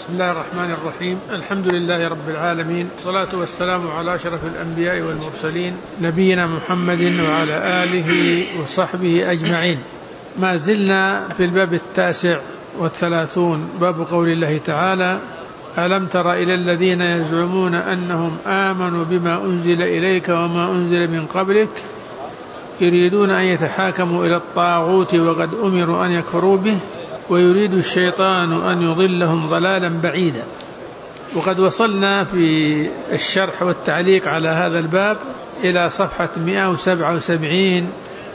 بسم الله الرحمن الرحيم. الحمد لله رب العالمين، والصلاة والسلام على أشرف الأنبياء والمرسلين نبينا محمد وعلى آله وصحبه أجمعين. ما زلنا في الباب 39 باب قول الله تعالى: ألم تر إلى الذين يزعمون أنهم آمنوا بما أنزل إليك وما أنزل من قبلك يريدون أن يتحاكموا إلى الطاغوت وقد أمروا أن يكفروا به ويريد الشيطان أن يضلهم ضلالا بعيدا. وقد وصلنا في الشرح والتعليق على هذا الباب إلى صفحة 177،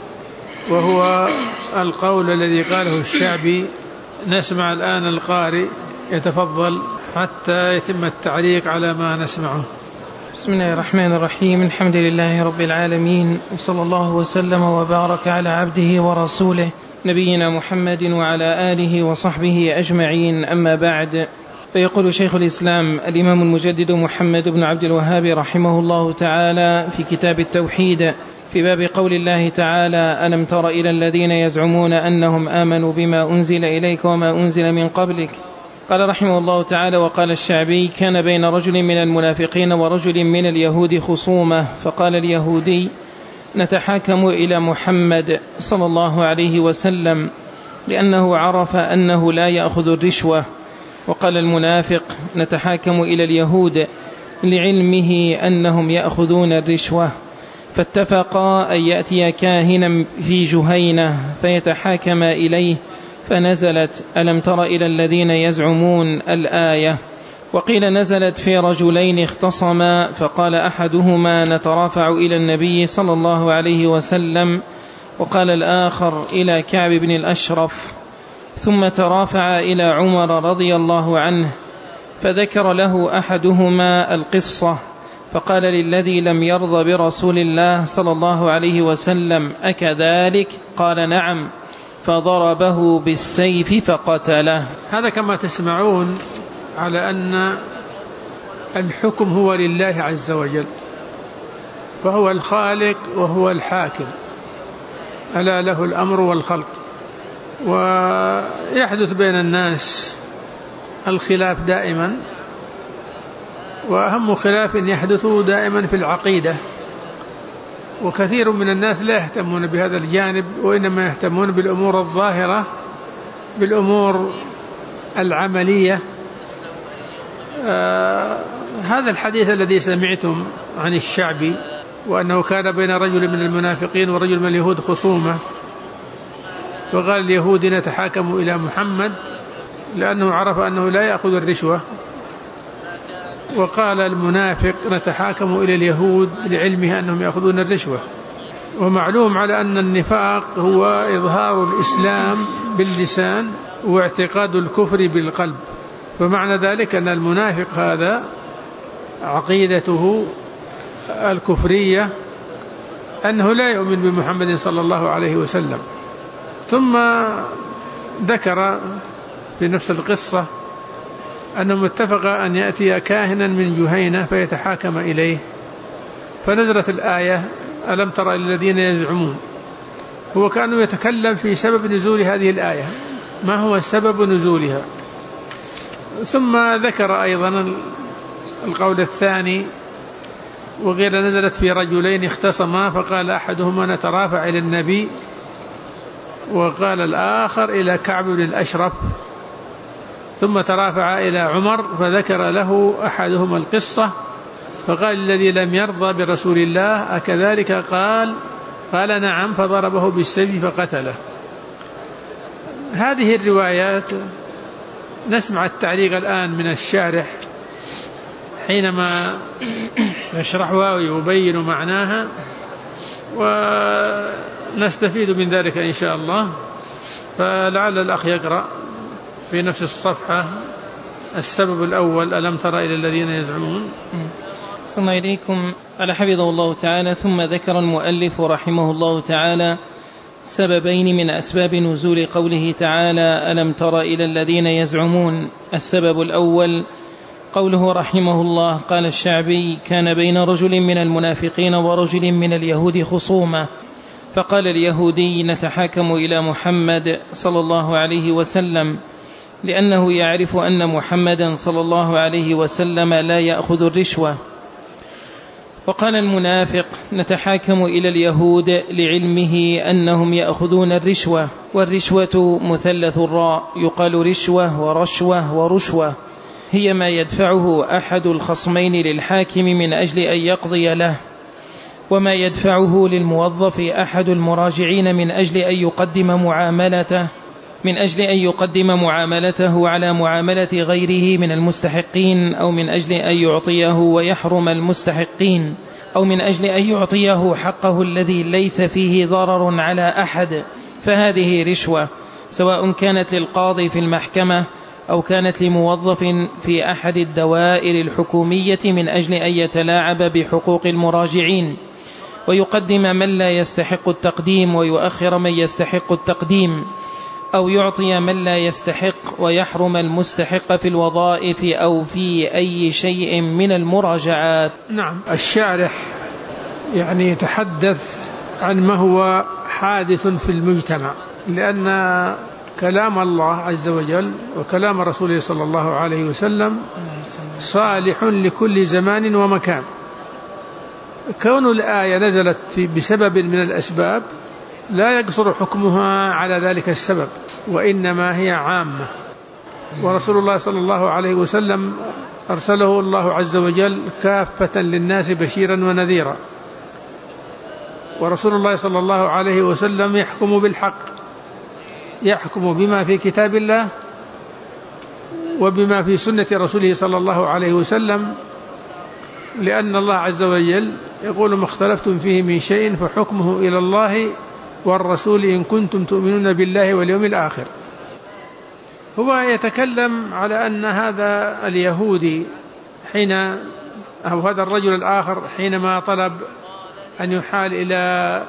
وهو القول الذي قاله الشعبي. نسمع الآن القارئ يتفضل حتى يتم التعليق على ما نسمعه. بسم الله الرحمن الرحيم. الحمد لله رب العالمين، وصلى الله وسلم وبارك على عبده ورسوله نبينا محمد وعلى آله وصحبه أجمعين. أما بعد، فيقول شيخ الإسلام الإمام المجدد محمد بن عبد الوهاب رحمه الله تعالى في كتاب التوحيد في باب قول الله تعالى: ألم تر إلى الذين يزعمون أنهم آمنوا بما أنزل إليك وما أنزل من قبلك. قال رحمه الله تعالى: وقال الشعبي: كان بين رجل من المنافقين ورجل من اليهود خصومة، فقال اليهودي: نتحاكم إلى محمد صلى الله عليه وسلم لأنه عرف أنه لا يأخذ الرشوة. وقال المنافق: نتحاكم إلى اليهود لعلمه أنهم يأخذون الرشوة. فاتفقا أن يأتي كاهنا في جهينة فيتحاكم إليه، فنزلت: ألم تر إلى الذين يزعمون الآية. وقيل نزلت في رجلين اختصما، فقال أحدهما: نترافع إلى النبي صلى الله عليه وسلم، وقال الآخر إلى كعب بن الأشرف. ثم ترافع إلى عمر رضي الله عنه، فذكر له أحدهما القصة، فقال للذي لم يرضى برسول الله صلى الله عليه وسلم: أكذلك؟ قال: نعم، فضربه بالسيف فقتله. هذا كما تسمعون على أن الحكم هو لله عز وجل، وهو الخالق وهو الحاكم، ألا له الأمر والخلق. ويحدث بين الناس الخلاف دائما، وأهم خلاف يحدث دائما في العقيدة، وكثير من الناس لا يهتمون بهذا الجانب، وإنما يهتمون بالأمور الظاهرة، بالأمور العملية. هذا الحديث الذي سمعتم عن الشعبي، وأنه كان بين رجل من المنافقين ورجل من اليهود خصومة، فقال اليهود: نتحاكم إلى محمد لأنه عرف أنه لا يأخذ الرشوة، وقال المنافق: نتحاكم إلى اليهود لعلمه أنهم يأخذون الرشوة. ومعلوم على أن النفاق هو إظهار الإسلام باللسان واعتقاد الكفر بالقلب، فمعنى ذلك أن المنافق هذا عقيدته الكفرية أنه لا يؤمن بمحمد صلى الله عليه وسلم. ثم ذكر في نفس القصة أنه اتفق أن يأتي كاهنا من جهينة فيتحاكم إليه، فنزلت الآية: ألم تر إلى الذين يزعمون. هو كان يتكلم في سبب نزول هذه الآية، ما هو سبب نزولها. ثم ذكر أيضا القول الثاني، وقيل نزلت في رجلين اختصما، فقال أحدهما: نترافع إلى النبي، وقال الآخر إلى كعب بن الأشرف. ثم ترافع إلى عمر، فذكر له أحدهما القصة، فقال الذي لم يرضى برسول الله: أكذلك؟ قال: نعم، فضربه بالسيف فقتله. هذه الروايات نسمع التعليق الآن من الشارح حينما يشرحها ويبين معناها، ونستفيد من ذلك إن شاء الله. فلعل الأخ يقرأ في نفس الصفحة السبب الأول: ألم تر إلى الذين يزعمون. صلى الله إليكم. قال حفظه الله تعالى: ثم ذكر المؤلف رحمه الله تعالى سببين من أسباب نزول قوله تعالى: ألم تر إلى الذين يزعمون. السبب الأول قوله رحمه الله: قال الشعبي: كان بين رجل من المنافقين ورجل من اليهود خصومة، فقال اليهودي: نتحاكم إلى محمد صلى الله عليه وسلم لأنه يعرف أن محمدا صلى الله عليه وسلم لا يأخذ الرشوة. وقال المنافق: نتحاكم إلى اليهود لعلمه أنهم يأخذون الرشوة. والرشوة مثلث الراء، يقال رشوة ورشوة ورشوة، هي ما يدفعه أحد الخصمين للحاكم من أجل أن يقضي له، وما يدفعه للموظف أحد المراجعين من أجل أن يقدم معاملته على معاملة غيره من المستحقين، أو من أجل أن يعطيه ويحرم المستحقين، أو من أجل أن يعطيه حقه الذي ليس فيه ضرر على أحد، فهذه رشوة، سواء كانت للقاضي في المحكمة أو كانت لموظف في أحد الدوائر الحكومية من أجل أن يتلاعب بحقوق المراجعين، ويقدم من لا يستحق التقديم ويؤخر من يستحق التقديم، أو يعطي من لا يستحق ويحرم المستحق في الوظائف أو في أي شيء من المراجعات. نعم، الشارح يعني يتحدث عن ما هو حادث في المجتمع، لأن كلام الله عز وجل وكلام رسوله صلى الله عليه وسلم صالح لكل زمان ومكان. كون الآية نزلت بسبب من الأسباب لا يقصر حكمها على ذلك السبب، وإنما هي عامة. ورسول الله صلى الله عليه وسلم أرسله الله عز وجل كافة للناس بشيرا ونذيرا، ورسول الله صلى الله عليه وسلم يحكم بالحق، يحكم بما في كتاب الله وبما في سنة رسوله صلى الله عليه وسلم، لأن الله عز وجل يقول: ما اختلفتم فيه من شيء فحكمه إلى الله والرسول إن كنتم تؤمنون بالله واليوم الآخر. هو يتكلم على أن هذا اليهودي هذا الرجل الآخر حينما طلب أن يحال إلى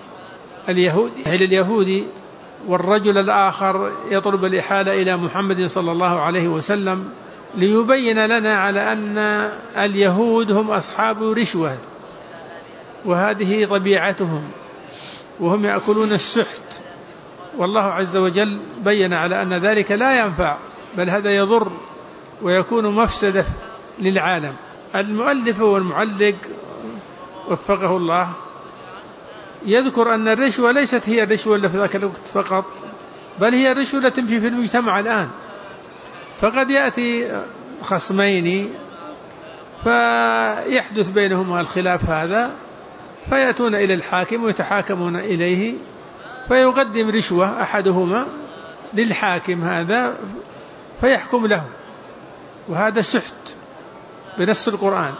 اليهودي، والرجل الآخر يطلب الإحالة إلى محمد صلى الله عليه وسلم، ليبين لنا على أن اليهود هم أصحاب رشوة، وهذه طبيعتهم، وهم يأكلون السحت، والله عز وجل بين على أن ذلك لا ينفع، بل هذا يضر ويكون مفسدة للعالم. المؤلف والمعلق وفقه الله يذكر أن الرشوة ليست هي الرشوة اللي في ذاك الوقت فقط، بل هي الرشوة التي تمشي في المجتمع الآن. فقد يأتي خصمين فيحدث بينهما الخلاف هذا، فيأتون إلى الحاكم ويتحاكمون إليه، فيقدم رشوة أحدهما للحاكم هذا فيحكم له، وهذا سحت بنص القرآن.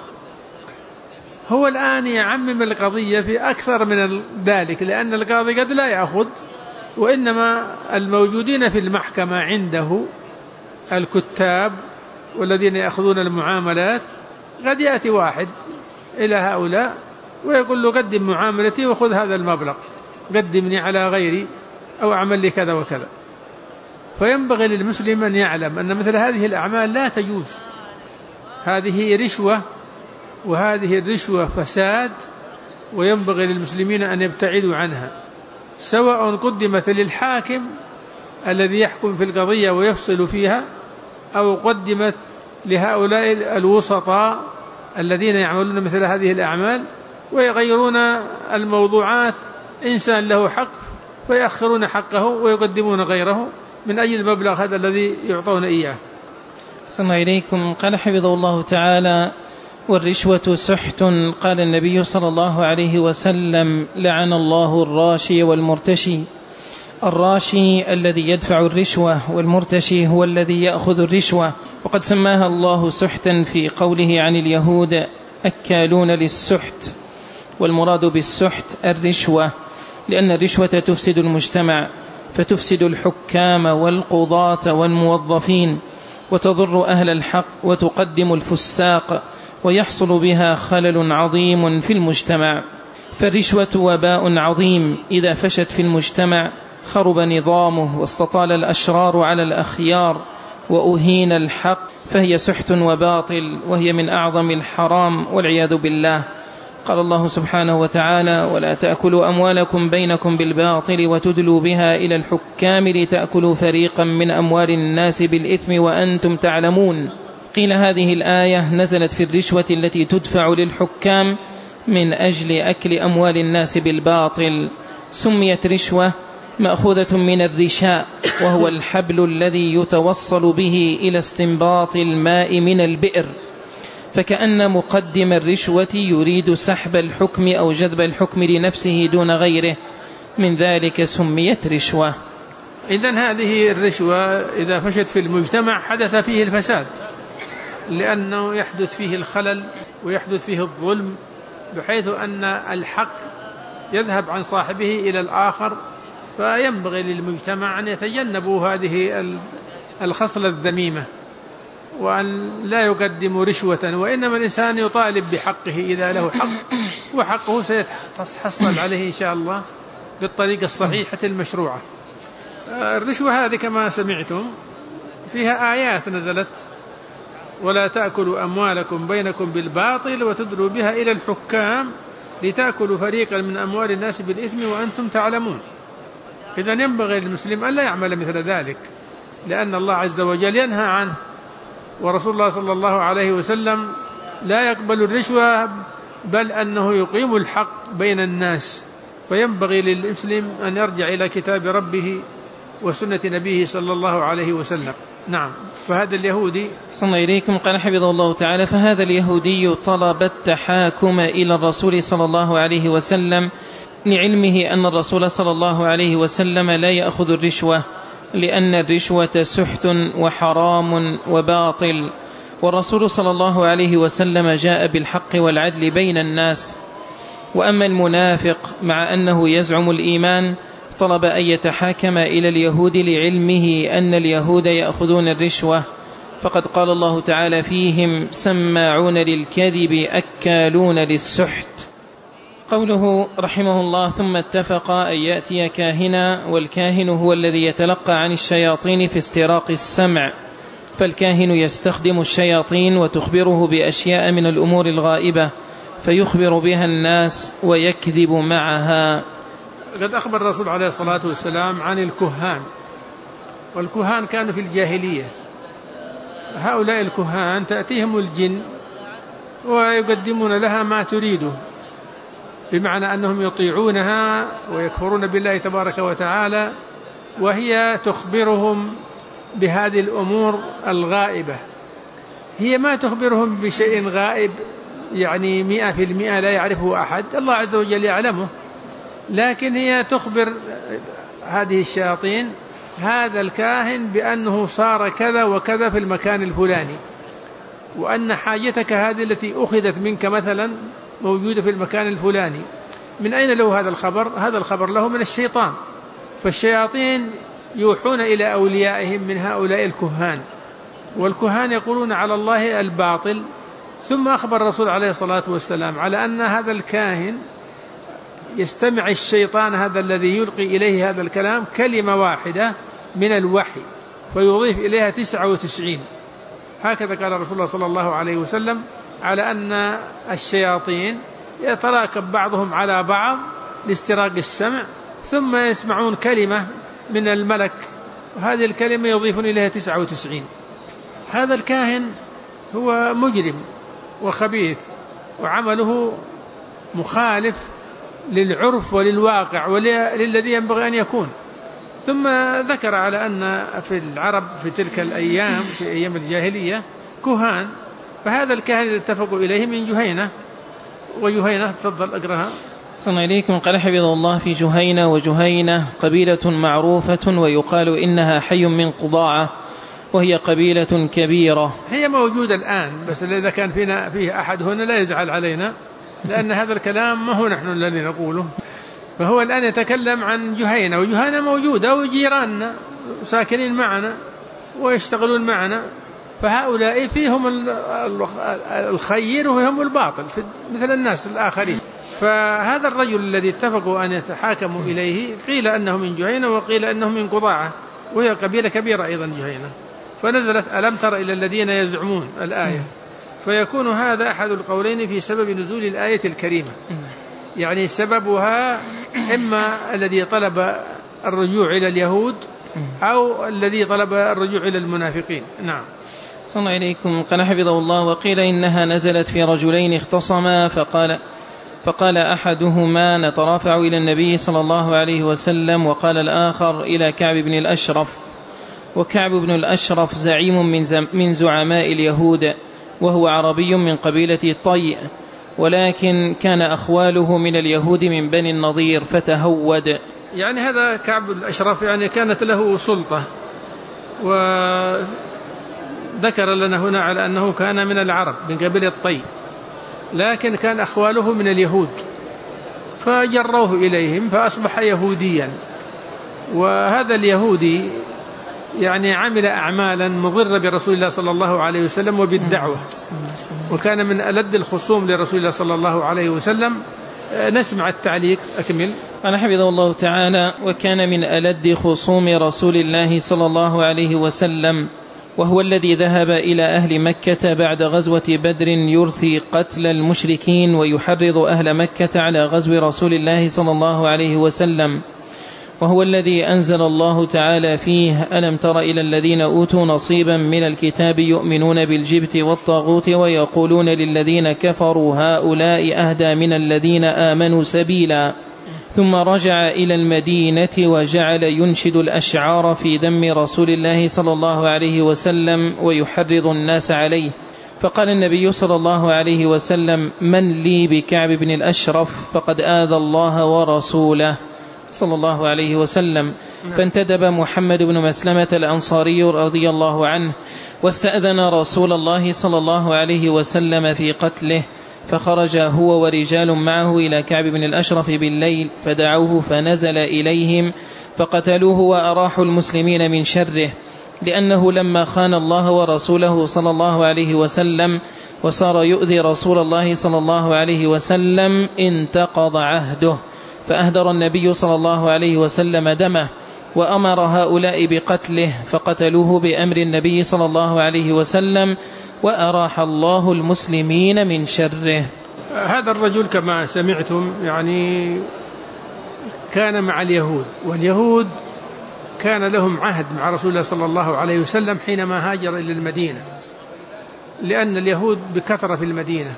هو الآن يعمم القضية في أكثر من ذلك، لأن القاضي قد لا يأخذ، وإنما الموجودين في المحكمة عنده الكتاب والذين يأخذون المعاملات، قد يأتي واحد إلى هؤلاء ويقول له: قدم معاملتي وخذ هذا المبلغ، قدمني على غيري، أو أعمل لي كذا وكذا. فينبغي للمسلم أن يعلم أن مثل هذه الأعمال لا تجوز، هذه رشوة، وهذه الرشوة فساد، وينبغي للمسلمين أن يبتعدوا عنها، سواء قدمت للحاكم الذي يحكم في القضية ويفصل فيها، أو قدمت لهؤلاء الوسطاء الذين يعملون مثل هذه الأعمال ويغيرون الموضوعات. إنسان له حق فيأخرون حقه ويقدمون غيره من أجل المبلغ هذا الذي يعطون إياه. صلى إليكم. قال حفظه الله تعالى: والرشوة سحت. قال النبي صلى الله عليه وسلم: لعن الله الراشي والمرتشي. الراشي الذي يدفع الرشوة، والمرتشي هو الذي يأخذ الرشوة. وقد سماها الله سحتا في قوله عن اليهود: أكالون للسحت. والمراد بالسحت الرشوة، لأن الرشوة تفسد المجتمع، فتفسد الحكام والقضاة والموظفين، وتضر أهل الحق وتقدم الفساق، ويحصل بها خلل عظيم في المجتمع. فالرشوة وباء عظيم، إذا فشت في المجتمع خرب نظامه، واستطال الأشرار على الأخيار، وأهين الحق، فهي سحت وباطل، وهي من أعظم الحرام والعياذ بالله. قال الله سبحانه وتعالى: ولا تأكلوا أموالكم بينكم بالباطل وتدلوا بها إلى الحكام لتأكلوا فريقا من أموال الناس بالإثم وأنتم تعلمون. قيل هذه الآية نزلت في الرشوة التي تدفع للحكام من أجل أكل أموال الناس بالباطل. سميت رشوة مأخوذة من الرشاء، وهو الحبل الذي يتوصل به إلى استنباط الماء من البئر، فكأن مقدم الرشوة يريد سحب الحكم أو جذب الحكم لنفسه دون غيره، من ذلك سميت رشوة. إذن هذه الرشوة إذا فشت في المجتمع حدث فيه الفساد، لأنه يحدث فيه الخلل ويحدث فيه الظلم، بحيث أن الحق يذهب عن صاحبه إلى الآخر. فينبغي للمجتمع أن يتجنبوا هذه الخصلة الذميمة، وأن لا يقدموا رشوة، وإنما الإنسان يطالب بحقه إذا له حق، وحقه سيتحصل عليه إن شاء الله بالطريقة الصحيحة المشروعة. الرشوة هذه كما سمعتم فيها آيات نزلت: ولا تأكلوا أموالكم بينكم بالباطل وتدلوا بها إلى الحكام لتأكلوا فريقا من أموال الناس بالإثم وأنتم تعلمون. إذن ينبغي للمسلم أن لا يعمل مثل ذلك، لأن الله عز وجل ينهى عنه، ورسول الله صلى الله عليه وسلم لا يقبل الرشوة، بل أنه يقيم الحق بين الناس. فينبغي للمسلم أن يرجع إلى كتاب ربه وسنة نبيه صلى الله عليه وسلم. نعم. فهذا اليهودي صلى إليكم قال حفظه الله تعالى: فهذا اليهودي طلب التحاكم إلى الرسول صلى الله عليه وسلم لعلمه أن الرسول صلى الله عليه وسلم لا يأخذ الرشوة، لأن الرشوة سحت وحرام وباطل، والرسول صلى الله عليه وسلم جاء بالحق والعدل بين الناس. وأما المنافق مع أنه يزعم الإيمان طلب أن يتحاكم إلى اليهود لعلمه أن اليهود يأخذون الرشوة، فقد قال الله تعالى فيهم: سماعون للكذب أكالون للسحت. قوله رحمه الله: ثم اتفق أن يأتي كاهنا، والكاهن هو الذي يتلقى عن الشياطين في استراق السمع، فالكاهن يستخدم الشياطين وتخبره بأشياء من الأمور الغائبة فيخبر بها الناس ويكذب معها. قد أخبر الرسول عليه الصلاة والسلام عن الكهان، والكهان كانوا في الجاهلية. هؤلاء الكهان تأتيهم الجن ويقدمون لها ما تريده، بمعنى أنهم يطيعونها ويكفرون بالله تبارك وتعالى، وهي تخبرهم بهذه الأمور الغائبة. هي ما تخبرهم بشيء غائب يعني 100% لا يعرفه أحد، الله عز وجل يعلمه، لكن هي تخبر هذه الشياطين هذا الكاهن بأنه صار كذا وكذا في المكان الفلاني، وأن حاجتك هذه التي أخذت منك مثلا موجودة في المكان الفلاني. من أين له هذا الخبر؟ هذا الخبر له من الشيطان. فالشياطين يوحون إلى أوليائهم من هؤلاء الكهان، والكهان يقولون على الله الباطل. ثم أخبر الرسول عليه الصلاة والسلام على أن هذا الكاهن يستمع الشيطان هذا الذي يلقي إليه هذا الكلام كلمة واحدة من الوحي فيضيف إليها 99. هكذا قال رسول الله صلى الله عليه وسلم على أن الشياطين يتراكب بعضهم على بعض لاستراق السمع، ثم يسمعون كلمة من الملك، وهذه الكلمة يضيفون إليها 99. هذا الكاهن هو مجرم وخبيث، وعمله مخالف للعرف وللواقع وللذي ينبغي أن يكون. ثم ذكر على أن في العرب في تلك الأيام، في أيام الجاهلية، كهان. فهذا الكاهن الذي اتفقوا إليه من جهينة. وجهينة تفضل أقرأها. صلى إليكم قال حفظه الله: في جهينة، وجهينة قبيلة معروفة ويقال إنها حي من قضاعة، وهي قبيلة كبيرة. هي موجودة الآن، بس إذا كان فيه أحد هنا لا يزعل علينا، لأن هذا الكلام ما هو نحن الذي نقوله. فهو الآن يتكلم عن جهينة، وجهينة موجودة وجيراننا ساكنين معنا ويشتغلون معنا، فهؤلاء فيهم الخير وفيهم الباطل مثل الناس الآخرين. فهذا الرجل الذي اتفقوا أن يتحاكموا إليه قيل أنه من جهينة وقيل أنه من قضاعة، وهي قبيلة كبيرة أيضا جهينة. فنزلت: ألم تر إلى الذين يزعمون الآية. فيكون هذا أحد القولين في سبب نزول الآية الكريمة. يعني سببها إما الذي طلب الرجوع إلى اليهود أو الذي طلب الرجوع إلى المنافقين. نعم. صلى الله عليكم. قال حفظه الله: وقيل إنها نزلت في رجلين اختصما فقال أحدهما نترافع إلى النبي صلى الله عليه وسلم، وقال الآخر إلى كعب بن الأشرف. وكعب بن الأشرف زعيم من زعماء اليهود، وهو عربي من قبيلة طي، ولكن كان أخواله من اليهود من بني النضير فتهود. يعني هذا كعب الأشرف يعني كانت له سلطة، وذكر لنا هنا على أنه كان من العرب من قبيلة طي، لكن كان أخواله من اليهود فجروه إليهم فأصبح يهوديا. وهذا اليهودي يعني عمل أعمالا مضرة برسول الله صلى الله عليه وسلم وبالدعوة، وكان من ألد الخصوم لرسول الله صلى الله عليه وسلم. نسمع التعليق. أكمل. قال حفظه الله تعالى: وكان من ألد خصوم رسول الله صلى الله عليه وسلم، وهو الذي ذهب إلى أهل مكة بعد غزوة بدر يرثي قتل المشركين ويحرض أهل مكة على غزو رسول الله صلى الله عليه وسلم، وهو الذي أنزل الله تعالى فيه: ألم تر إلى الذين أوتوا نصيبا من الكتاب يؤمنون بالجبت والطاغوت ويقولون للذين كفروا هؤلاء أهدى من الذين آمنوا سبيلا. ثم رجع إلى المدينة وجعل ينشد الأشعار في ذم رسول الله صلى الله عليه وسلم ويحرض الناس عليه. فقال النبي صلى الله عليه وسلم: من لي بكعب بن الأشرف؟ فقد آذى الله ورسوله صلى الله عليه وسلم. فانتدب محمد بن مسلمة الأنصاري رضي الله عنه واستأذن رسول الله صلى الله عليه وسلم في قتله، فخرج هو ورجال معه إلى كعب بن الأشرف بالليل فدعوه فنزل إليهم فقتلوه وأراحوا المسلمين من شره، لأنه لما خان الله ورسوله صلى الله عليه وسلم وصار يؤذي رسول الله صلى الله عليه وسلم انتقض عهده، فأهدر النبي صلى الله عليه وسلم دمه وأمر هؤلاء بقتله فقتلوه بأمر النبي صلى الله عليه وسلم، وأراح الله المسلمين من شره. هذا الرجل كما سمعتم يعني كان مع اليهود، واليهود كان لهم عهد مع رسول الله صلى الله عليه وسلم حينما هاجر إلى المدينة، لأن اليهود بكثرة في المدينة.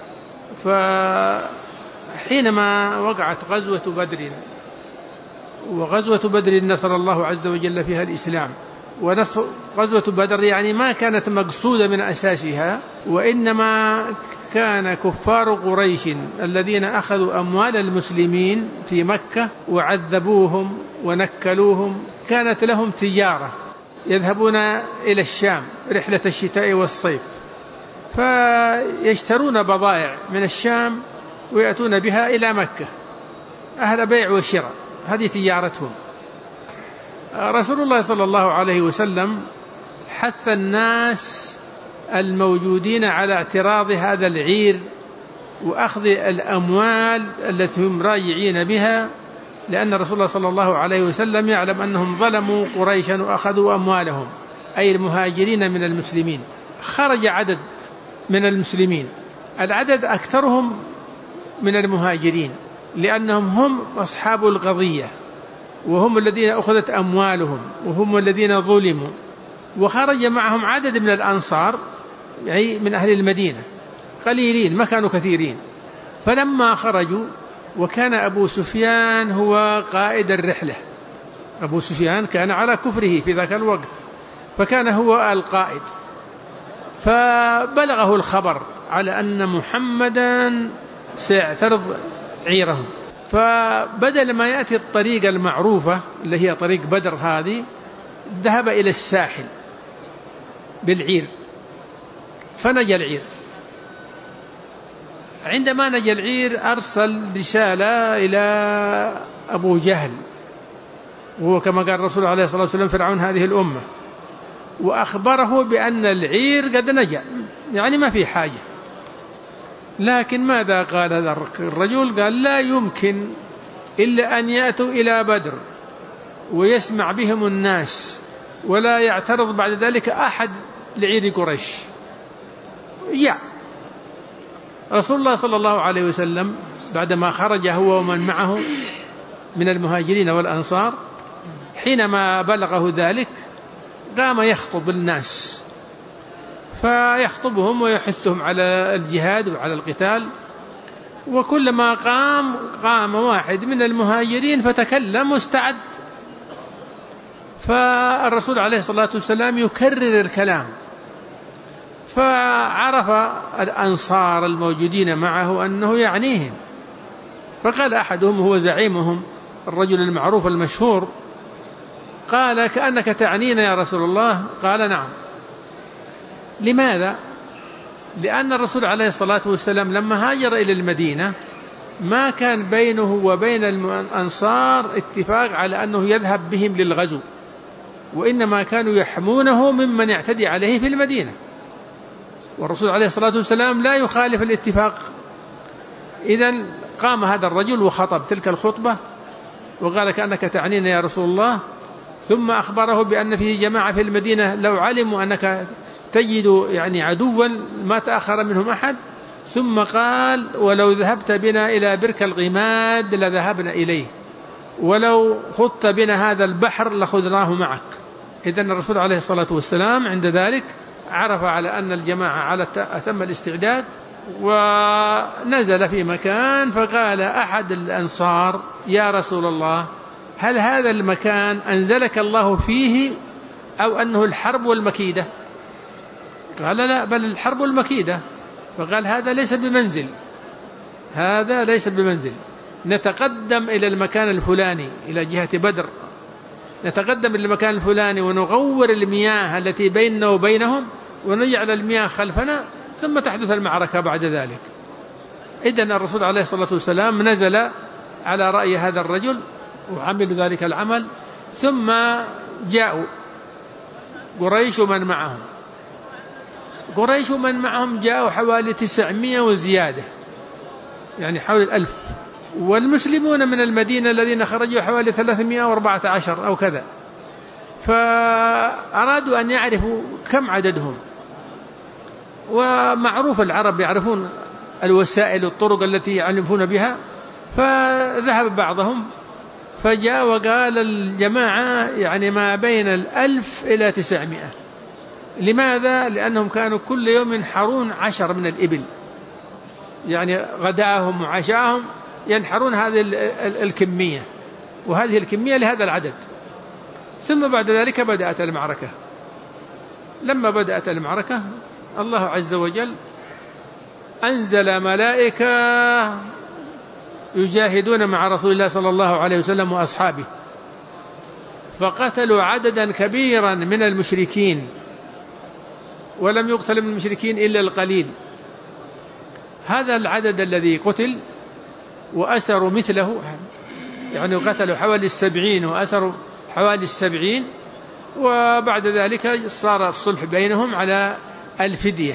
فحينما وقعت غزوة بدر، وغزوة بدر نصر الله عز وجل فيها الإسلام، غزوة بدر يعني ما كانت مقصودة من أساسها، وإنما كان كفار قريش الذين أخذوا أموال المسلمين في مكة وعذبوهم ونكلوهم، كانت لهم تجارة يذهبون إلى الشام رحلة الشتاء والصيف، فيشترون بضائع من الشام ويأتون بها إلى مكة، أهل بيع وشراء، هذه تجارتهم. رسول الله صلى الله عليه وسلم حث الناس الموجودين على اعتراض هذا العير وأخذ الأموال التي هم راجعين بها، لأن رسول الله صلى الله عليه وسلم يعلم أنهم ظلموا قريشا وأخذوا أموالهم، أي المهاجرين من المسلمين. خرج عدد من المسلمين، العدد أكثرهم من المهاجرين، لأنهم هم أصحاب القضية وهم الذين أخذت أموالهم وهم الذين ظلموا. وخرج معهم عدد من الأنصار يعني من أهل المدينة قليلين ما كانوا كثيرين. فلما خرجوا، وكان أبو سفيان هو قائد الرحلة، أبو سفيان كان على كفره في ذاك الوقت فكان هو القائد، فبلغه الخبر على أن محمدا سيعترض عيرهم، فبدل ما يأتي الطريق المعروفة اللي هي طريق بدر هذه، ذهب إلى الساحل بالعير فنجى العير. عندما نجى العير أرسل رسالة إلى أبو جهل، وهو كما قال الرسول عليه الصلاة والسلام فرعون هذه الأمة، وأخبره بأن العير قد نجى يعني ما في حاجة. لكن ماذا قال هذا الرجل؟ قال: لا يمكن إلا أن يأتوا إلى بدر ويسمع بهم الناس ولا يعترض بعد ذلك أحد لعير قريش. رسول الله صلى الله عليه وسلم بعدما خرج هو ومن معه من المهاجرين والأنصار، حينما بلغه ذلك قام يخطب الناس، فيخطبهم ويحثهم على الجهاد وعلى القتال. وكلما قام واحد من المهاجرين فتكلم واستعد، فالرسول عليه الصلاة والسلام يكرر الكلام، فعرف الأنصار الموجودين معه أنه يعنيهم، فقال أحدهم هو زعيمهم الرجل المعروف المشهور، قال: كأنك تعنينا يا رسول الله؟ قال: نعم. لماذا؟ لأن الرسول عليه الصلاة والسلام لما هاجر إلى المدينة ما كان بينه وبين الأنصار اتفاق على أنه يذهب بهم للغزو، وإنما كانوا يحمونه ممن يعتدي عليه في المدينة، والرسول عليه الصلاة والسلام لا يخالف الاتفاق. إذن قام هذا الرجل وخطب تلك الخطبة وقال: كأنك تعنينا يا رسول الله، ثم أخبره بأن فيه جماعة في المدينة لو علموا أنك تجد عدوا ما تأخر منهم أحد، ثم قال: ولو ذهبت بنا إلى برك الغماد لذهبنا إليه، ولو خضت بنا هذا البحر لخذناه معك. إذن الرسول عليه الصلاة والسلام عند ذلك عرف على أن الجماعة على أتم الاستعداد، ونزل في مكان، فقال أحد الأنصار: يا رسول الله، هل هذا المكان أنزلك الله فيه أو أنه الحرب والمكيدة؟ قال: لا، بل الحرب والمكيدة. فقال: هذا ليس بمنزل، هذا ليس بمنزل، نتقدم إلى المكان الفلاني، إلى جهة بدر، نتقدم إلى المكان الفلاني ونغور المياه التي بيننا وبينهم ونجعل المياه خلفنا، ثم تحدث المعركة بعد ذلك. إذن الرسول عليه الصلاة والسلام نزل على رأي هذا الرجل وعملوا ذلك العمل، ثم جاءوا قريش ومن معهم. قريش ومن معهم جاءوا حوالي 900 وزيادة، حوالي 1000، والمسلمون من المدينة الذين خرجوا حوالي 314 أو كذا، فأرادوا أن يعرفوا كم عددهم. ومعروف العرب يعرفون الوسائل والطرق التي يعرفون بها، فذهب بعضهم فجاء وقال: الجماعة ما بين 1000 إلى 900. لماذا؟ لأنهم كانوا كل يوم ينحرون 10 من الإبل، غداهم وعشاهم ينحرون هذه الكمية، وهذه الكمية لهذا العدد. ثم بعد ذلك بدأت المعركة. لما بدأت المعركة الله عز وجل أنزل ملائكة يجاهدون مع رسول الله صلى الله عليه وسلم وأصحابه، فقتلوا عددا كبيرا من المشركين، ولم يقتل من المشركين إلا القليل. هذا العدد الذي قتل وأسروا مثله، قتلوا حوالي 70 وأسروا حوالي 70، وبعد ذلك صار الصلح بينهم على الفدية،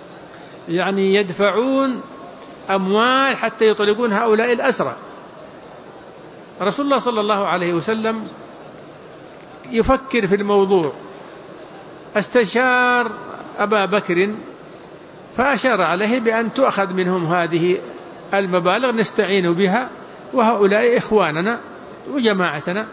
يدفعون أموال حتى يطلقون هؤلاء الأسرى. رسول الله صلى الله عليه وسلم يفكر في الموضوع، استشار أبا بكر فأشار عليه بأن تؤخذ منهم هذه المبالغ نستعين بها، وهؤلاء إخواننا وجماعتنا.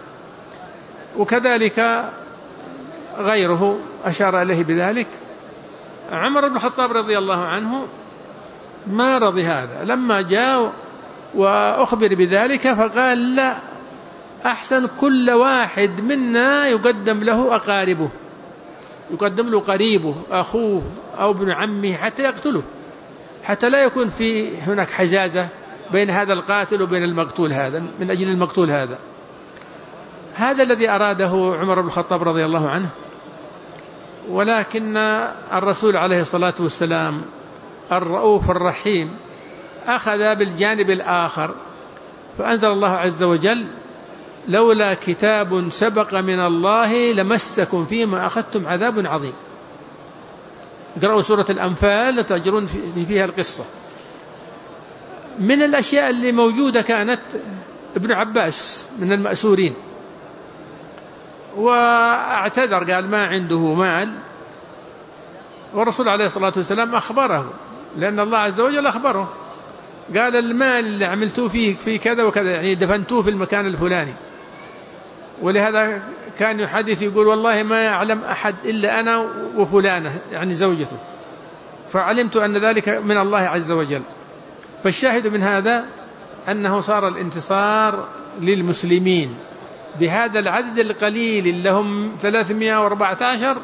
وكذلك غيره أشار إليه بذلك. عمر بن الخطاب رضي الله عنه ما رضي هذا، لما جاء وأخبر بذلك فقال: لا، أحسن كل واحد منا يقدم له أقاربه، يقدم له قريبه، أخوه أو ابن عمه، حتى يقتله، حتى لا يكون في هناك حزازة بين هذا القاتل وبين المقتول هذا، من أجل المقتول هذا. هذا الذي أراده عمر بن الخطاب رضي الله عنه. ولكن الرسول عليه الصلاة والسلام الرؤوف الرحيم أخذ بالجانب الآخر، فأنزل الله عز وجل: لولا كتاب سبق من الله لمسكم فيما أخذتم عذاب عظيم. اقرأوا سورة الأنفال لتجرون فيها القصة. من الأشياء اللي موجودة كانت ابن عباس من المأسورين، واعتذر قال ما عنده مال، والرسول عليه الصلاة والسلام أخبره لأن الله عز وجل أخبره، قال المال اللي عملتوه فيه في كذا وكذا، يعني دفنتوه في المكان الفلاني. ولهذا كان يحدث يقول والله ما يعلم أحد إلا أنا وفلانة، يعني زوجته، فعلمت أن ذلك من الله عز وجل. فالشاهد من هذا أنه صار الانتصار للمسلمين بهذا العدد القليل اللي هم 314،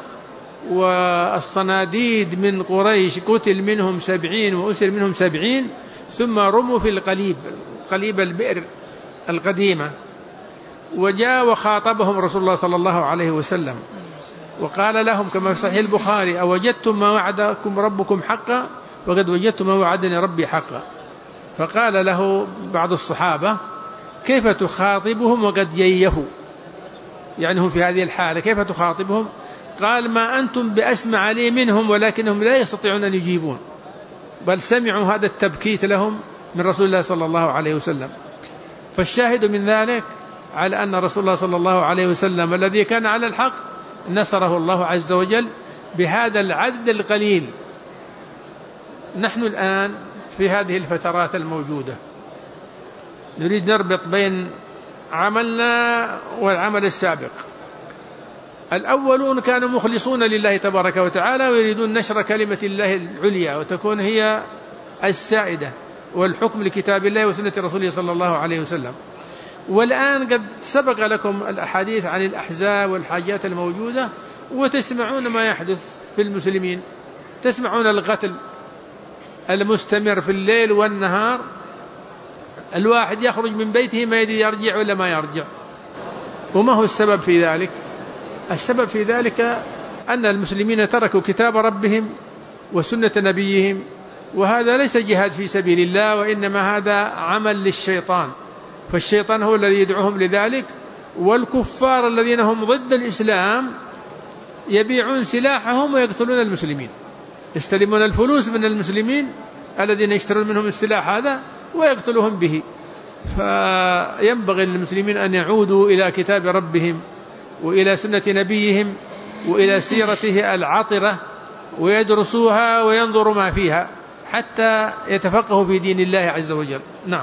والصناديد من قريش قتل منهم 70 وأسر منهم 70، ثم رموا في قليب البئر القديمة. وجاء وخاطبهم رسول الله صلى الله عليه وسلم وقال لهم كما في صحيح البخاري: أوجدتم ما وعدكم ربكم حقا؟ وقد وجدتم ما وعدني ربي حقا. فقال له بعض الصحابة: كيف تخاطبهم وقد ييهوا؟ يعني هم في هذه الحالة كيف تخاطبهم؟ قال: ما أنتم بأسمع لي منهم، ولكنهم لا يستطيعون أن يجيبون، بل سمعوا هذا التبكيت لهم من رسول الله صلى الله عليه وسلم. فالشاهد من ذلك على أن رسول الله صلى الله عليه وسلم الذي كان على الحق نصره الله عز وجل بهذا العدد القليل. نحن الآن في هذه الفترات الموجودة نريد نربط بين عملنا والعمل السابق. الأولون كانوا مخلصون لله تبارك وتعالى ويريدون نشر كلمة الله العليا وتكون هي السائدة، والحكم لكتاب الله وسنة رسوله صلى الله عليه وسلم. والآن قد سبق لكم الأحاديث عن الأحزاب والحاجات الموجودة، وتسمعون ما يحدث في المسلمين، تسمعون القتل المستمر في الليل والنهار، الواحد يخرج من بيته ما يدري يرجع ولا ما يرجع. وما هو السبب في ذلك؟ السبب في ذلك أن المسلمين تركوا كتاب ربهم وسنة نبيهم، وهذا ليس جهاد في سبيل الله، وإنما هذا عمل للشيطان. فالشيطان هو الذي يدعوهم لذلك، والكفار الذين هم ضد الإسلام يبيعون سلاحهم ويقتلون المسلمين، يستلمون الفلوس من المسلمين الذين يشترون منهم السلاح هذا ويقتلهم به. فينبغي للمسلمين أن يعودوا إلى كتاب ربهم وإلى سنة نبيهم وإلى سيرته العطرة، ويدرسوها وينظروا ما فيها حتى يتفقهوا في دين الله عز وجل. نعم.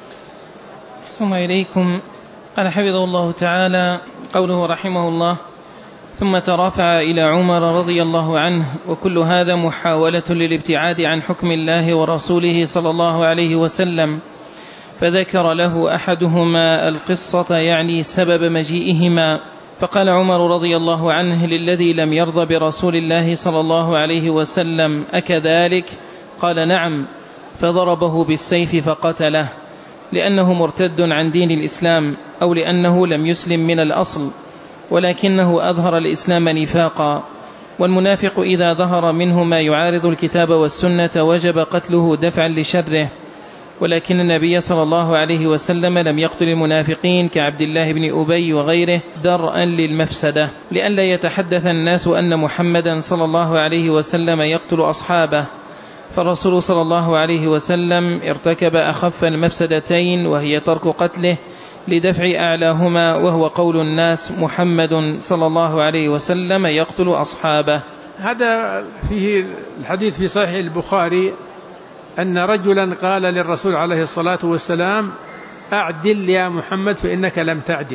أحسن إليكم. قال حفظه الله تعالى قوله رحمه الله: ثم ترافع إلى عمر رضي الله عنه، وكل هذا محاولة للابتعاد عن حكم الله ورسوله صلى الله عليه وسلم. فذكر له أحدهما القصة، يعني سبب مجيئهما. فقال عمر رضي الله عنه للذي لم يرضى برسول الله صلى الله عليه وسلم: أكذلك؟ قال: نعم. فضربه بالسيف فقتله، لأنه مرتد عن دين الإسلام، أو لأنه لم يسلم من الأصل، ولكنه أظهر الإسلام نفاقا. والمنافق إذا ظهر منه ما يعارض الكتاب والسنة وجب قتله دفعا لشره. ولكن النبي صلى الله عليه وسلم لم يقتل المنافقين كعبد الله بن أبي وغيره درءا للمفسدة، لئلا يتحدث الناس أن محمدا صلى الله عليه وسلم يقتل أصحابه. فالرسول صلى الله عليه وسلم ارتكب أخف المفسدتين، وهي ترك قتله لدفع أعلاهما، وهو قول الناس: محمد صلى الله عليه وسلم يقتل أصحابه. هذا فيه الحديث في صحيح البخاري أن رجلا قال للرسول عليه الصلاة والسلام: أعدل يا محمد فإنك لم تعدل.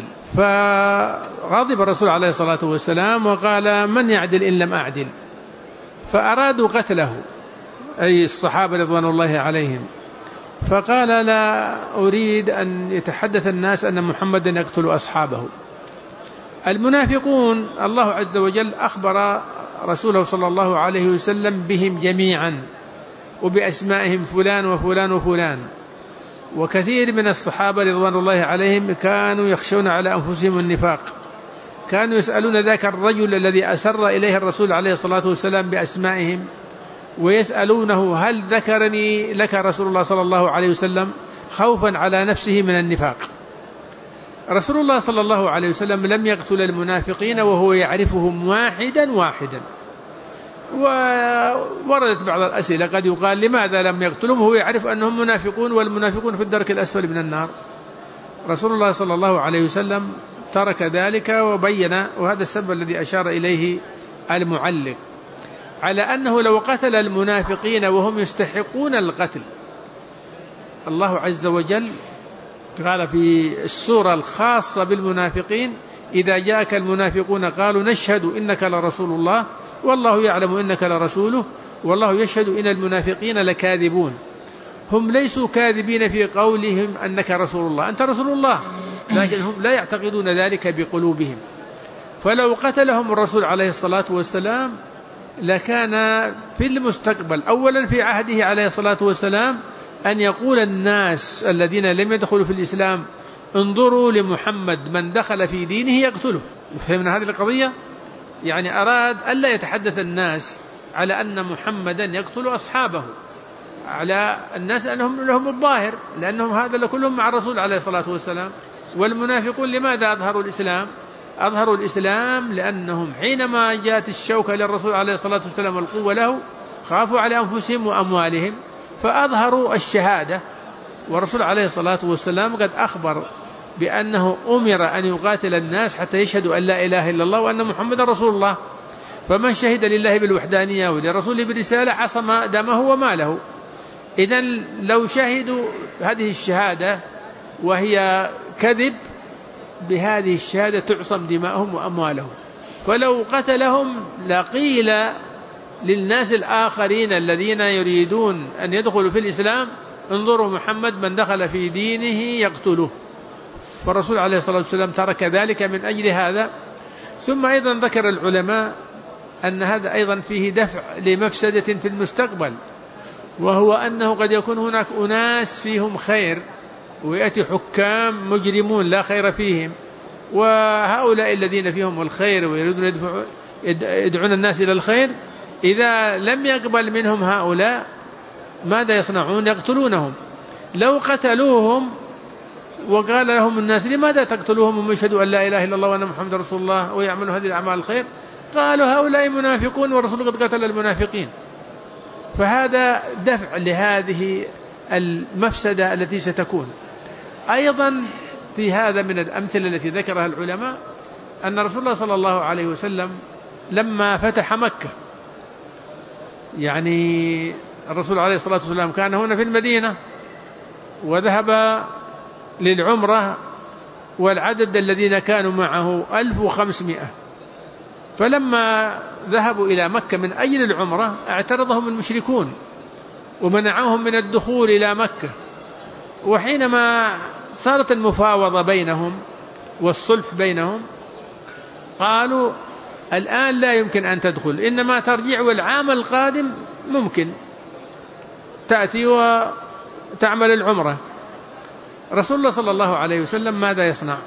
فغضب الرسول عليه الصلاة والسلام وقال: من يعدل إن لم أعدل؟ فأرادوا قتله، أي الصحابة رضوان الله عليهم. فقال: لا أريد أن يتحدث الناس أن محمدا يقتل أصحابه. المنافقون الله عز وجل أخبر رسوله صلى الله عليه وسلم بهم جميعا وبأسمائهم فلان وفلان وفلان. وكثير من الصحابة رضوان الله عليهم كانوا يخشون على أنفسهم النفاق، كانوا يسألون ذاك الرجل الذي أسر إليه الرسول عليه الصلاة والسلام بأسمائهم، ويسألونه: هل ذكرني لك رسول الله صلى الله عليه وسلم؟ خوفا على نفسه من النفاق. رسول الله صلى الله عليه وسلم لم يقتل المنافقين وهو يعرفهم واحدا واحدا. ووردت بعض الأسئلة قد يقال: لماذا لم يقتلهم؟ هو يعرف أنهم منافقون، والمنافقون في الدرك الأسفل من النار. رسول الله صلى الله عليه وسلم ترك ذلك وبين، وهذا السبب الذي أشار إليه المعلق. على أنه لو قتل المنافقين وهم يستحقون القتل. الله عز وجل قال في السورة الخاصة بالمنافقين: إذا جاءك المنافقون قالوا نشهد إنك لرسول الله والله يعلم إنك لرسوله والله يشهد إن المنافقين لكاذبون. هم ليسوا كاذبين في قولهم أنك رسول الله، أنت رسول الله، لكن هم لا يعتقدون ذلك بقلوبهم. فلو قتلهم الرسول عليه الصلاة والسلام لكان في المستقبل أولا في عهده عليه الصلاة والسلام أن يقول الناس الذين لم يدخلوا في الإسلام: انظروا لمحمد من دخل في دينه يقتله. فهمنا هذه القضية؟ يعني أراد ألا يتحدث الناس على أن محمدا يقتل أصحابه، على الناس أنهم لهم الظاهر، لأنهم هذا كلهم مع الرسول عليه الصلاة والسلام. والمنافقون لماذا أظهروا الإسلام؟ أظهروا الإسلام لأنهم حينما جاءت الشوكة للرسول عليه الصلاة والسلام والقوة له خافوا على أنفسهم وأموالهم فأظهروا الشهادة. والرسول عليه الصلاة والسلام قد أخبر بأنه أمر أن يقاتل الناس حتى يشهدوا أن لا إله إلا الله وأن محمد رسول الله. فمن شهد لله بالوحدانية ولرسوله بالرسالة عصم دمه وماله. إذن لو شهدوا هذه الشهادة وهي كذب، بهذه الشهادة تعصم دماؤهم وأموالهم. فلو قتلهم لقيل للناس الآخرين الذين يريدون أن يدخلوا في الإسلام: انظروا محمد من دخل في دينه يقتله. فالرسول عليه الصلاة والسلام ترك ذلك من أجل هذا. ثم أيضا ذكر العلماء أن هذا أيضا فيه دفع لمفسدة في المستقبل، وهو أنه قد يكون هناك أناس فيهم خير ويأتي حكام مجرمون لا خير فيهم، وهؤلاء الذين فيهم الخير ويريدون يدعون الناس إلى الخير إذا لم يقبل منهم هؤلاء ماذا يصنعون؟ يقتلونهم. لو قتلوهم وقال لهم الناس: لماذا تقتلوهم وهم يشهدوا أن لا إله إلا الله وأن محمد رسول الله ويعملوا هذه الأعمال الخير؟ قالوا: هؤلاء منافقون والرسول قد قتل المنافقين. فهذا دفع لهذه المفسدة التي ستكون. أيضا في هذا من الأمثلة التي ذكرها العلماء أن رسول الله صلى الله عليه وسلم لما فتح مكة، يعني الرسول عليه الصلاة والسلام كان هنا في المدينة وذهب للعمرة، والعدد الذين كانوا معه 1500. فلما ذهبوا إلى مكة من أجل العمرة اعترضهم المشركون ومنعوهم من الدخول إلى مكة. وحينما صارت المفاوضة بينهم والصلح بينهم قالوا: الآن لا يمكن أن تدخل، إنما ترجع والعام القادم ممكن تأتي وتعمل العمرة. رسول الله صلى الله عليه وسلم ماذا يصنع؟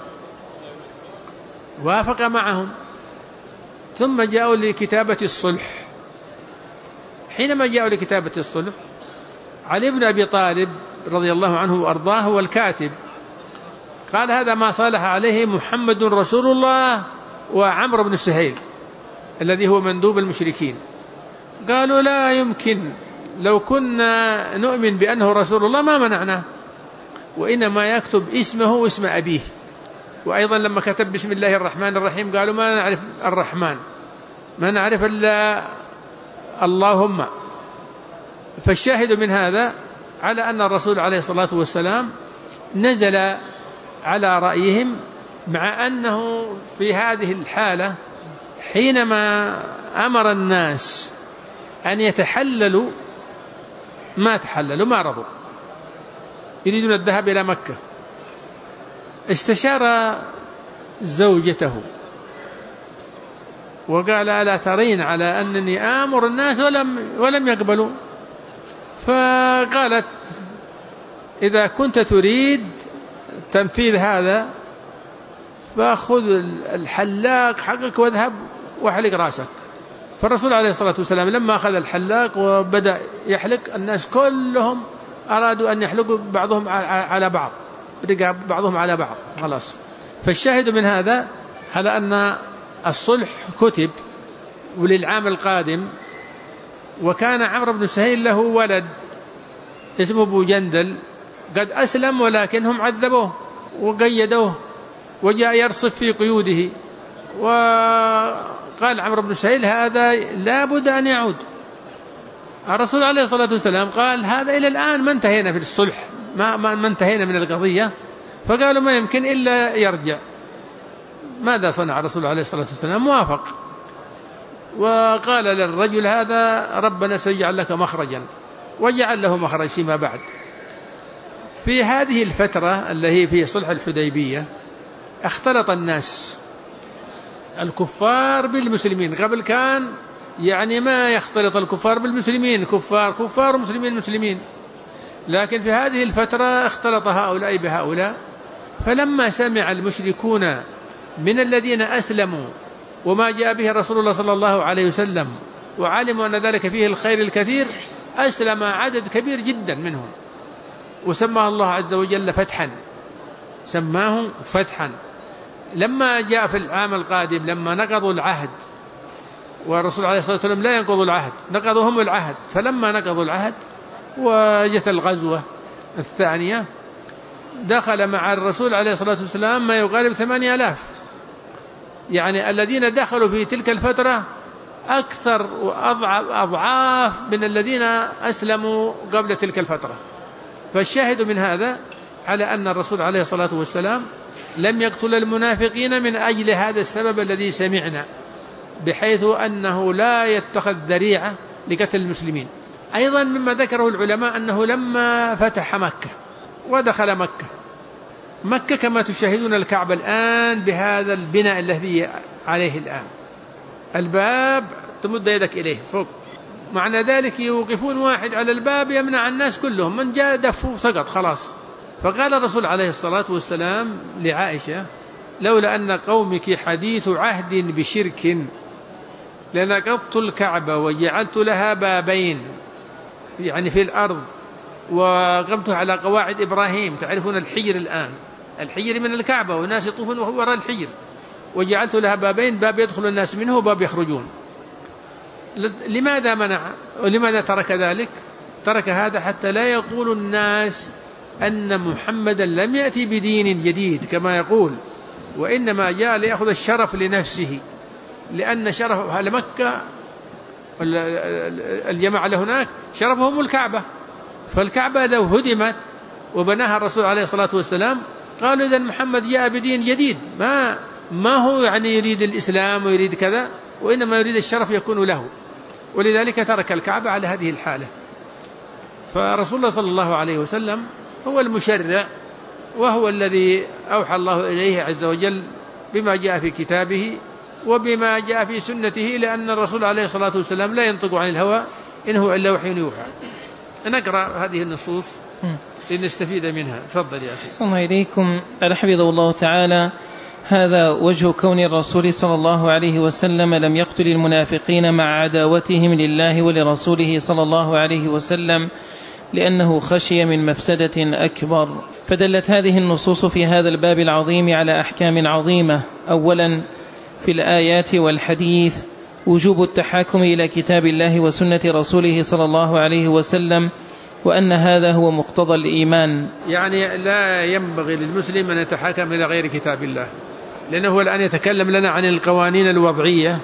وافق معهم، ثم جاءوا لكتابة الصلح. حينما جاءوا لكتابة الصلح علي بن أبي طالب رضي الله عنه وأرضاه هو الكاتب، قال: هذا ما صالح عليه محمد رسول الله وعمرو بن سهيل الذي هو مندوب المشركين. قالوا: لا يمكن، لو كنا نؤمن بأنه رسول الله ما منعناه، وإنما يكتب اسمه واسم أبيه. وأيضا لما كتب بسم الله الرحمن الرحيم قالوا: ما نعرف الرحمن، ما نعرف إلا اللهم. فالشاهد من هذا على أن الرسول عليه الصلاة والسلام نزل على رأيهم، مع أنه في هذه الحالة حينما أمر الناس أن يتحللوا ما تحللوا، ما رضوا، يريدون الذهاب إلى مكة. استشار زوجته وقال: ألا ترين على أنني آمر الناس ولم يقبلوا؟ فقالت: إذا كنت تريد تنفيذ هذا فأخذ الحلاق حقك واذهب واحلق رأسك. فالرسول عليه الصلاة والسلام لما أخذ الحلاق وبدأ يحلق، الناس كلهم أرادوا أن يحلقوا بعضهم على بعض، بدأ بعضهم على بعض خلاص. فالشاهد من هذا على أن الصلح كتب وللعام القادم. وكان عمرو بن سهيل له ولد اسمه أبو جندل قد أسلم، ولكنهم عذبوه وقيدوه وجاء يرصف في قيوده، قال عمرو بن سهيل هذا لا بد أن يعود. الرسول عليه الصلاة والسلام قال هذا إلى الآن ما انتهينا في الصلح، ما انتهينا من القضية، فقالوا ما يمكن إلا يرجع. ماذا صنع الرسول عليه الصلاة والسلام؟ موافق، وقال للرجل هذا ربنا سيجعل لك مخرجا، وجعل له مخرج فيما بعد. في هذه الفترة اللي هي في صلح الحديبية اختلط الناس، الكفار بالمسلمين. قبل كان يعني ما يختلط الكفار بالمسلمين، كفار ومسلمين، لكن في هذه الفترة اختلط هؤلاء بهؤلاء. فلما سمع المشركون من الذين أسلموا وما جاء به رسول الله صلى الله عليه وسلم، وعلموا أن ذلك فيه الخير الكثير، أسلم عدد كبير جدا منهم، وسماه الله عز وجل فتحا، سماه فتحا. لما جاء في العام القادم لما نقضوا العهد، والرسول عليه الصلاة والسلام لا ينقض العهد، نقضوا هم العهد، فلما نقضوا العهد وجت الغزوة الثانية دخل مع الرسول عليه الصلاة والسلام ما يقارب 8000. يعني الذين دخلوا في تلك الفترة أكثر وأضعاف من الذين أسلموا قبل تلك الفترة. فالشاهد من هذا على أن الرسول عليه الصلاة والسلام لم يقتل المنافقين من أجل هذا السبب الذي سمعنا، بحيث أنه لا يتخذ ذريعة لقتل المسلمين. أيضا مما ذكره العلماء أنه لما فتح مكة ودخل مكة كما تشاهدون الكعبة الآن بهذا البناء الذي عليه الآن، الباب تمد يدك إليه فوق، معنى ذلك يوقفون واحد على الباب يمنع الناس كلهم، من جاء دفه سقط خلاص. فقال الرسول عليه الصلاة والسلام لعائشة لولا أن قومك حديث عهد بشرك لنقضت الكعبة وجعلت لها بابين يعني في الأرض، وقمت على قواعد إبراهيم، تعرفون الحجر الآن، الحجر من الكعبة والناس يطوفون وراء الحجر، وجعلت لها بابين، باب يدخل الناس منه وباب يخرجون. لماذا منع ولماذا ترك ذلك؟ ترك هذا حتى لا يقول الناس أن محمدا لم يأتي بدين جديد كما يقول، وإنما جاء ليأخذ الشرف لنفسه، لأن شرف أهل مكة الجماعة لهناك شرفهم الكعبة، فالكعبة لو هدمت وبناها الرسول عليه الصلاة والسلام قالوا إذن محمد جاء بدين جديد، ما هو يعني يريد الإسلام ويريد كذا، وإنما يريد الشرف يكون له، ولذلك ترك الكعبة على هذه الحالة. فرسول الله صلى الله عليه وسلم هو المشرع، وهو الذي أوحى الله إليه عز وجل بما جاء في كتابه وبما جاء في سنته، لأن الرسول عليه الصلاة والسلام لا ينطق عن الهوى إن هو إلا وحي يوحى. نقرأ هذه النصوص لنستفيد منها. تفضل يا أخي. صلى الله إليكم. قال حفظه الله تعالى: هذا وجه كون الرسول صلى الله عليه وسلم لم يقتل المنافقين مع عداوتهم لله ولرسوله صلى الله عليه وسلم، لأنه خشي من مفسدة أكبر. فدلت هذه النصوص في هذا الباب العظيم على أحكام عظيمة. أولا في الآيات والحديث وجوب التحاكم إلى كتاب الله وسنة رسوله صلى الله عليه وسلم، وأن هذا هو مقتضى الإيمان. يعني لا ينبغي للمسلم أن يتحاكم إلى غير كتاب الله، لأنه الآن يتكلم لنا عن القوانين الوضعية،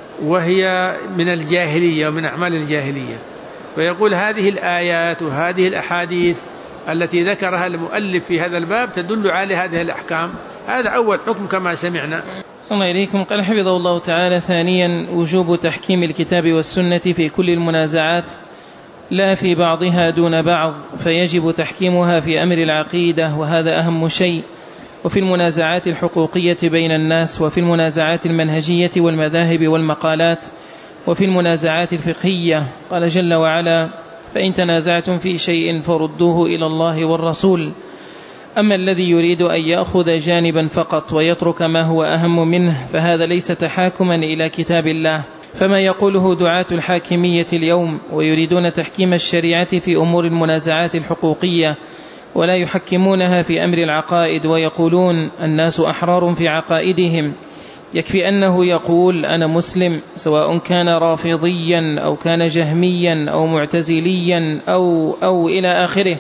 وهي من الجاهلية ومن أعمال الجاهلية. فيقول هذه الآيات وهذه الأحاديث التي ذكرها المؤلف في هذا الباب تدل على هذه الأحكام. هذا أول حكم كما سمعنا. صلى الله إليكم. قال حفظه الله تعالى: ثانيا وجوب تحكيم الكتاب والسنة في كل المنازعات، لا في بعضها دون بعض، فيجب تحكيمها في أمر العقيدة، وهذا أهم شيء، وفي المنازعات الحقوقية بين الناس، وفي المنازعات المنهجية والمذاهب والمقالات، وفي المنازعات الفقهية. قال جل وعلا: فإن تنازعتم في شيء فردوه إلى الله والرسول. أما الذي يريد أن يأخذ جانبا فقط ويترك ما هو أهم منه فهذا ليس تحاكما إلى كتاب الله. فما يقوله دعاة الحاكمية اليوم ويريدون تحكيم الشريعة في أمور المنازعات الحقوقية ولا يحكمونها في أمر العقائد، ويقولون الناس أحرار في عقائدهم، يكفي أنه يقول أنا مسلم، سواء كان رافضيا أو كان جهميا أو معتزليا أو إلى آخره،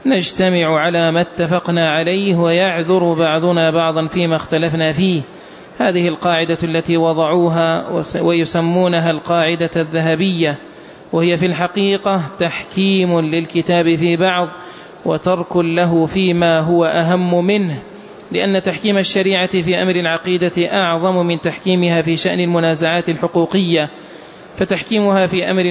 نجتمع على ما اتفقنا عليه ويعذر بعضنا بعضا فيما اختلفنا فيه. هذه القاعدة التي وضعوها ويسمونها القاعدة الذهبية، وهي في الحقيقة تحكيم للكتاب في بعض وترك له فيما هو أهم منه، لأن تحكيم الشريعة في أمر العقيدة أعظم من تحكيمها في شأن المنازعات الحقوقية، فتحكيمها في أمر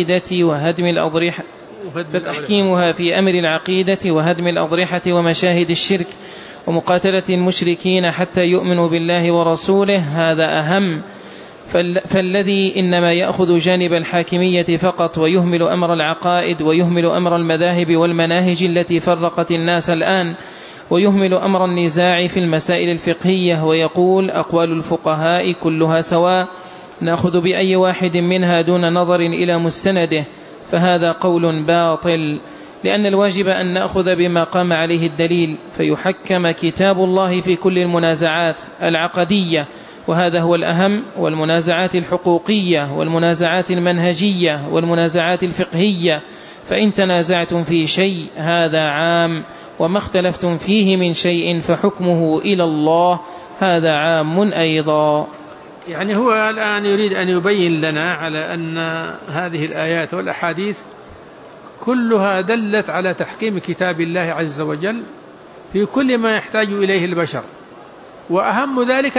العقيدة وهدم الأضرحة ومشاهد الشرك ومقاتلة المشركين حتى يؤمنوا بالله ورسوله هذا أهم. فالذي إنما يأخذ جانب الحاكمية فقط ويهمل أمر العقائد ويهمل أمر المذاهب والمناهج التي فرقت الناس الآن ويهمل أمر النزاع في المسائل الفقهية ويقول أقوال الفقهاء كلها سواء نأخذ بأي واحد منها دون نظر إلى مستنده، فهذا قول باطل، لأن الواجب أن نأخذ بما قام عليه الدليل، فيحكم كتاب الله في كل المنازعات العقدية، وهذا هو الأهم، والمنازعات الحقوقية والمنازعات المنهجية والمنازعات الفقهية، فإن تنازعتم في شيء هذا عام، وما اختلفتم فيه من شيء فحكمه إلى الله هذا عام أيضا. يعني هو الآن يريد أن يبين لنا على أن هذه الآيات والأحاديث كلها دلت على تحكيم كتاب الله عز وجل في كل ما يحتاج إليه البشر، وأهم ذلك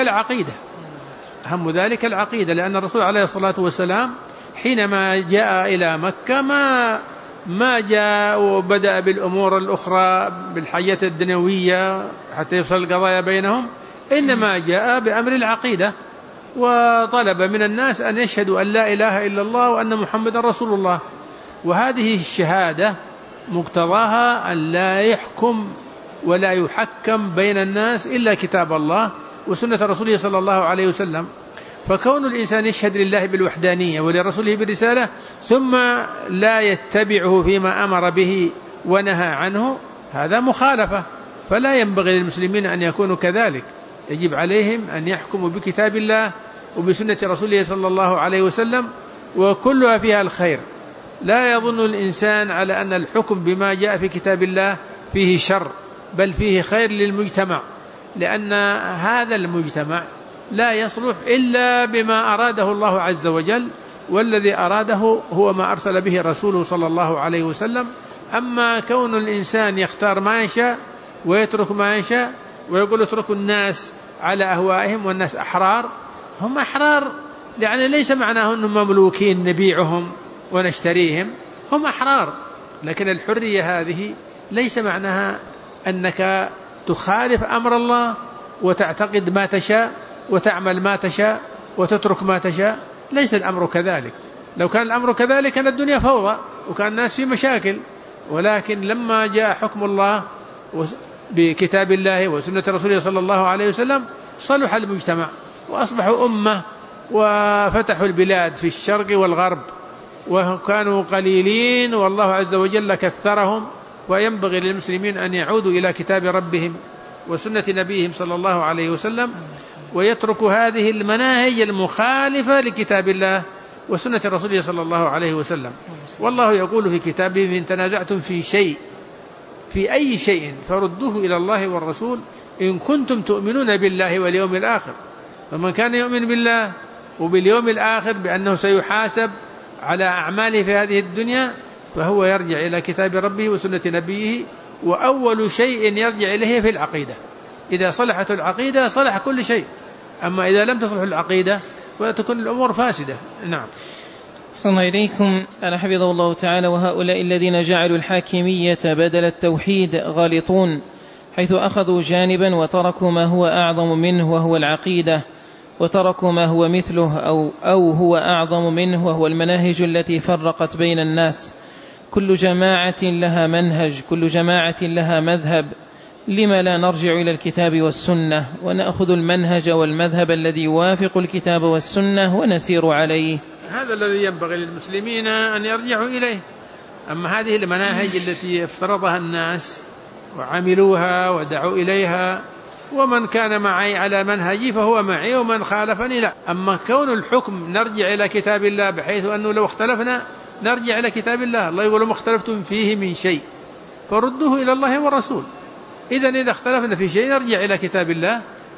العقيدة، لأن الرسول عليه الصلاة والسلام حينما جاء إلى مكة ما جاء وبدأ بالأمور الأخرى بالحياة الدنيوية حتى يفصل القضايا بينهم، إنما جاء بأمر العقيدة، وطلب من الناس أن يشهدوا أن لا إله إلا الله وأن محمد رسول الله. وهذه الشهادة مقتضاها أن لا يحكم ولا يحكم بين الناس إلا كتاب الله وسنة رسوله صلى الله عليه وسلم. فكون الإنسان يشهد لله بالوحدانية ولرسوله بالرسالة ثم لا يتبعه فيما أمر به ونهى عنه هذا مخالفة، فلا ينبغي للمسلمين أن يكونوا كذلك، يجب عليهم أن يحكموا بكتاب الله وبسنة رسوله صلى الله عليه وسلم، وكلها فيها الخير. لا يظن الإنسان على أن الحكم بما جاء في كتاب الله فيه شر، بل فيه خير للمجتمع، لأن هذا المجتمع لا يصلح إلا بما أراده الله عز وجل، والذي أراده هو ما أرسل به رسوله صلى الله عليه وسلم. أما كون الإنسان يختار ما يشاء ويترك ما يشاء ويقول اتركوا الناس على أهوائهم والناس أحرار، هم أحرار يعني ليس معناه أنهم مملوكين نبيعهم ونشتريهم، هم أحرار، لكن الحرية هذه ليس معناها أنك تخالف أمر الله وتعتقد ما تشاء وتعمل ما تشاء وتترك ما تشاء، ليس الأمر كذلك. لو كان الأمر كذلك كان الدنيا فوضى وكان الناس في مشاكل، ولكن لما جاء حكم الله بكتاب الله وسنة رسوله صلى الله عليه وسلم صلح المجتمع وأصبحوا أمة وفتحوا البلاد في الشرق والغرب، وكانوا قليلين والله عز وجل كثرهم. وينبغي للمسلمين أن يعودوا إلى كتاب ربهم وسنة نبيهم صلى الله عليه وسلم، ويتركوا هذه المناهج المخالفة لكتاب الله وسنة رسوله صلى الله عليه وسلم. والله يقول في كتابه إن تنازعتم في شيء في أي شيء فردوه إلى الله والرسول إن كنتم تؤمنون بالله واليوم الآخر. فمن كان يؤمن بالله وباليوم الآخر بأنه سيحاسب على أعماله في هذه الدنيا فهو يرجع إلى كتاب ربه وسنة نبيه، وأول شيء يرجع إليه في العقيدة. إذا صلحت العقيدة صلح كل شيء، أما إذا لم تصلح العقيدة فتكون الأمور فاسدة. نعم. أحسن إليكم. أنا حفظه الله تعالى. وهؤلاء الذين جعلوا الحاكمية بدل التوحيد غالطون، حيث أخذوا جانبا وتركوا ما هو أعظم منه وهو العقيدة، وتركوا ما هو مثله أو هو أعظم منه وهو المناهج التي فرقت بين الناس. كل جماعة لها منهج، كل جماعة لها مذهب، لما لا نرجع إلى الكتاب والسنة ونأخذ المنهج والمذهب الذي يوافق الكتاب والسنة ونسير عليه؟ هذا الذي ينبغي للمسلمين أن يرجعوا إليه. أما هذه المناهج التي افترضها الناس وعملوها ودعوا إليها، ومن كان معي على منهجي فهو معي ومن خالفني لا. أما كون الحكم نرجع إلى كتاب الله بحيث أنه لو اختلفنا نرجع إلى كتاب الله، الله يقول ما اختلفتم فيه من شيء فردوه إلى الله والرسول. إذن إذا اختلفنا في شيء نرجع إلى كتاب الله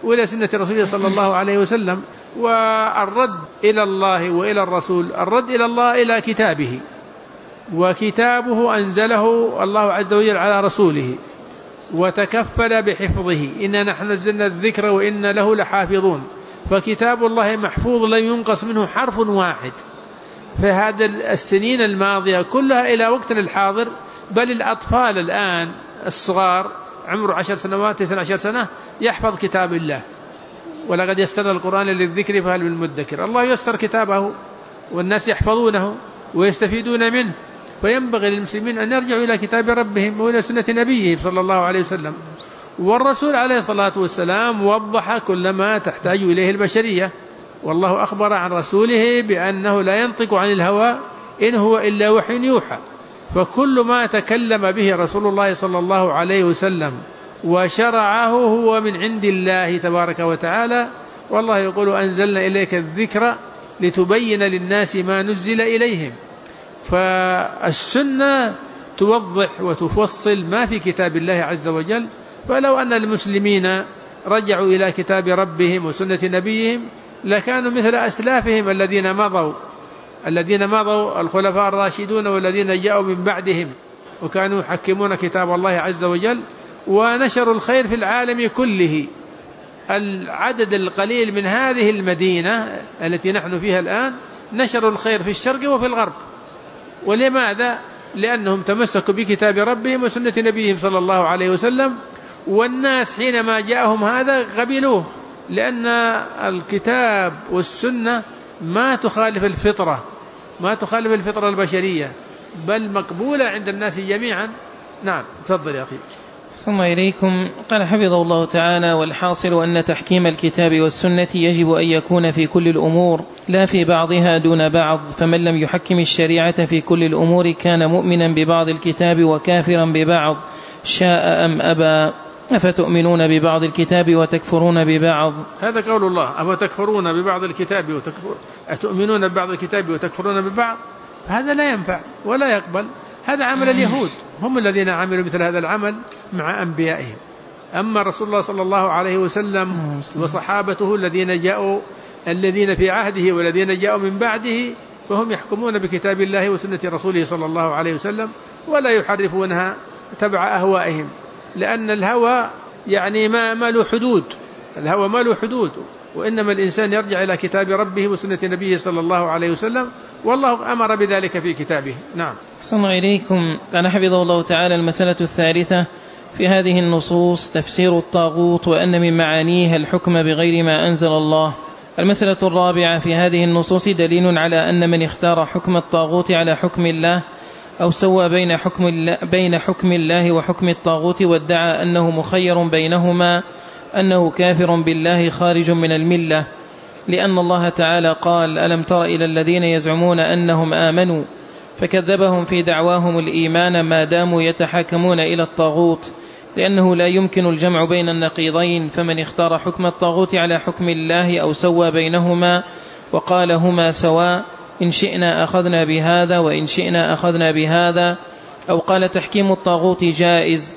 وإلى سنة رسوله صلى الله عليه وسلم. والرد إلى الله وإلى الرسول، الرد إلى الله إلى كتابه، وكتابه أنزله الله عز وجل على رسوله وتكفل بحفظه، إنا نحن نزلنا الذكر وإن له لحافظون. فكتاب الله محفوظ لا ينقص منه حرف واحد. فهذا السنين الماضية كلها إلى وقتنا الحاضر، بل الأطفال الآن الصغار عمره 10 سنوات 12 سنة يحفظ كتاب الله، ولقد يسرنا القرآن للذكر فهل من مدكر. الله يسر كتابه والناس يحفظونه ويستفيدون منه. فينبغي للمسلمين أن يرجعوا إلى كتاب ربهم وإلى سنة نبيه صلى الله عليه وسلم. والرسول عليه الصلاة والسلام وضح كل ما تحتاج إليه البشرية، والله أخبر عن رسوله بأنه لا ينطق عن الهوى إن هو إلا وحي يوحى. فكل ما تكلم به رسول الله صلى الله عليه وسلم وشرعه هو من عند الله تبارك وتعالى. والله يقول أنزلنا إليك الذكر لتبين للناس ما نزل إليهم. فالسنة توضح وتفصل ما في كتاب الله عز وجل. فلو أن المسلمين رجعوا إلى كتاب ربهم وسنة نبيهم لكانوا مثل أسلافهم الذين مضوا الخلفاء الراشدون والذين جاءوا من بعدهم، وكانوا يحكمون كتاب الله عز وجل ونشروا الخير في العالم كله. العدد القليل من هذه المدينة التي نحن فيها الآن نشروا الخير في الشرق وفي الغرب. ولماذا؟ لأنهم تمسكوا بكتاب ربهم وسنة نبيهم صلى الله عليه وسلم. والناس حينما جاءهم هذا قبلوه، لأن الكتاب والسنة ما تخالف الفطرة البشرية، بل مقبولة عند الناس جميعا. نعم، تفضل يا أخي. صلى الله إليكم. قال حفظه الله تعالى: والحاصل أن تحكيم الكتاب والسنة يجب أن يكون في كل الأمور لا في بعضها دون بعض. فمن لم يحكم الشريعة في كل الأمور كان مؤمنا ببعض الكتاب وكافرا ببعض شاء أم أبى. أفتؤمنون ببعض الكتاب وتكفرون ببعض. هذا قول الله: أفتكفرون ببعض الكتاب أتؤمنون ببعض الكتاب وتكفرون ببعض. هذا لا ينفع ولا يقبل. هذا عمل اليهود، هم الذين عملوا مثل هذا العمل مع أنبيائهم. أما رسول الله صلى الله عليه وسلم وصحابته الذين في عهده والذين جاءوا من بعده فهم يحكمون بكتاب الله وسنة رسوله صلى الله عليه وسلم ولا يحرفونها تبع أهوائهم. لأن الهوى يعني ما له حدود، الهوى ما له حدود، وإنما الإنسان يرجع إلى كتاب ربه وسنة نبيه صلى الله عليه وسلم، والله أمر بذلك في كتابه. نعم. صلى الله إليكم. قال حفظه الله تعالى: المسألة الثالثة في هذه النصوص تفسير الطاغوت وأن من معانيه الحكم بغير ما أنزل الله. المسألة الرابعة في هذه النصوص دليل على أن من اختار حكم الطاغوت على حكم الله أو سوى بين حكم الله وحكم الطاغوت وادعى أنه مخير بينهما أنه كافر بالله خارج من الملة، لأن الله تعالى قال: ألم تر إلى الذين يزعمون أنهم آمنوا فكذبهم في دعواهم الإيمان ما داموا يتحاكمون إلى الطاغوت، لأنه لا يمكن الجمع بين النقيضين. فمن اختار حكم الطاغوت على حكم الله أو سوى بينهما وقال هما سواء، إن شئنا أخذنا بهذا وإن شئنا أخذنا بهذا، أو قال تحكيم الطاغوت جائز،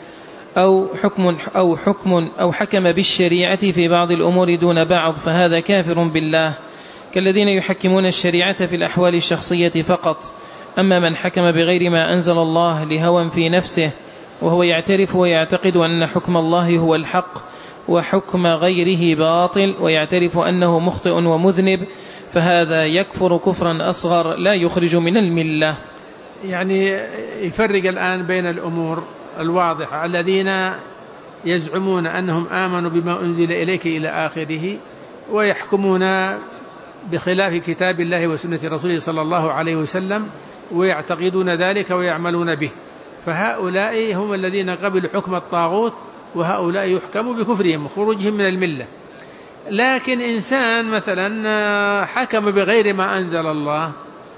أو حكم بالشريعة في بعض الأمور دون بعض، فهذا كافر بالله، كالذين يحكمون الشريعة في الأحوال الشخصية فقط. أما من حكم بغير ما أنزل الله لهوى في نفسه وهو يعترف ويعتقد أن حكم الله هو الحق وحكم غيره باطل ويعترف أنه مخطئ ومذنب، فهذا يكفر كفرا أصغر لا يخرج من الملة. يعني يفرق الآن بين الأمور الواضحة: الذين يزعمون أنهم آمنوا بما أنزل إليك إلى آخره ويحكمون بخلاف كتاب الله وسنة رسوله صلى الله عليه وسلم ويعتقدون ذلك ويعملون به، فهؤلاء هم الذين قبلوا حكم الطاغوت، وهؤلاء يحكموا بكفرهم وخروجهم من الملة. لكن إنسان مثلا حكم بغير ما أنزل الله،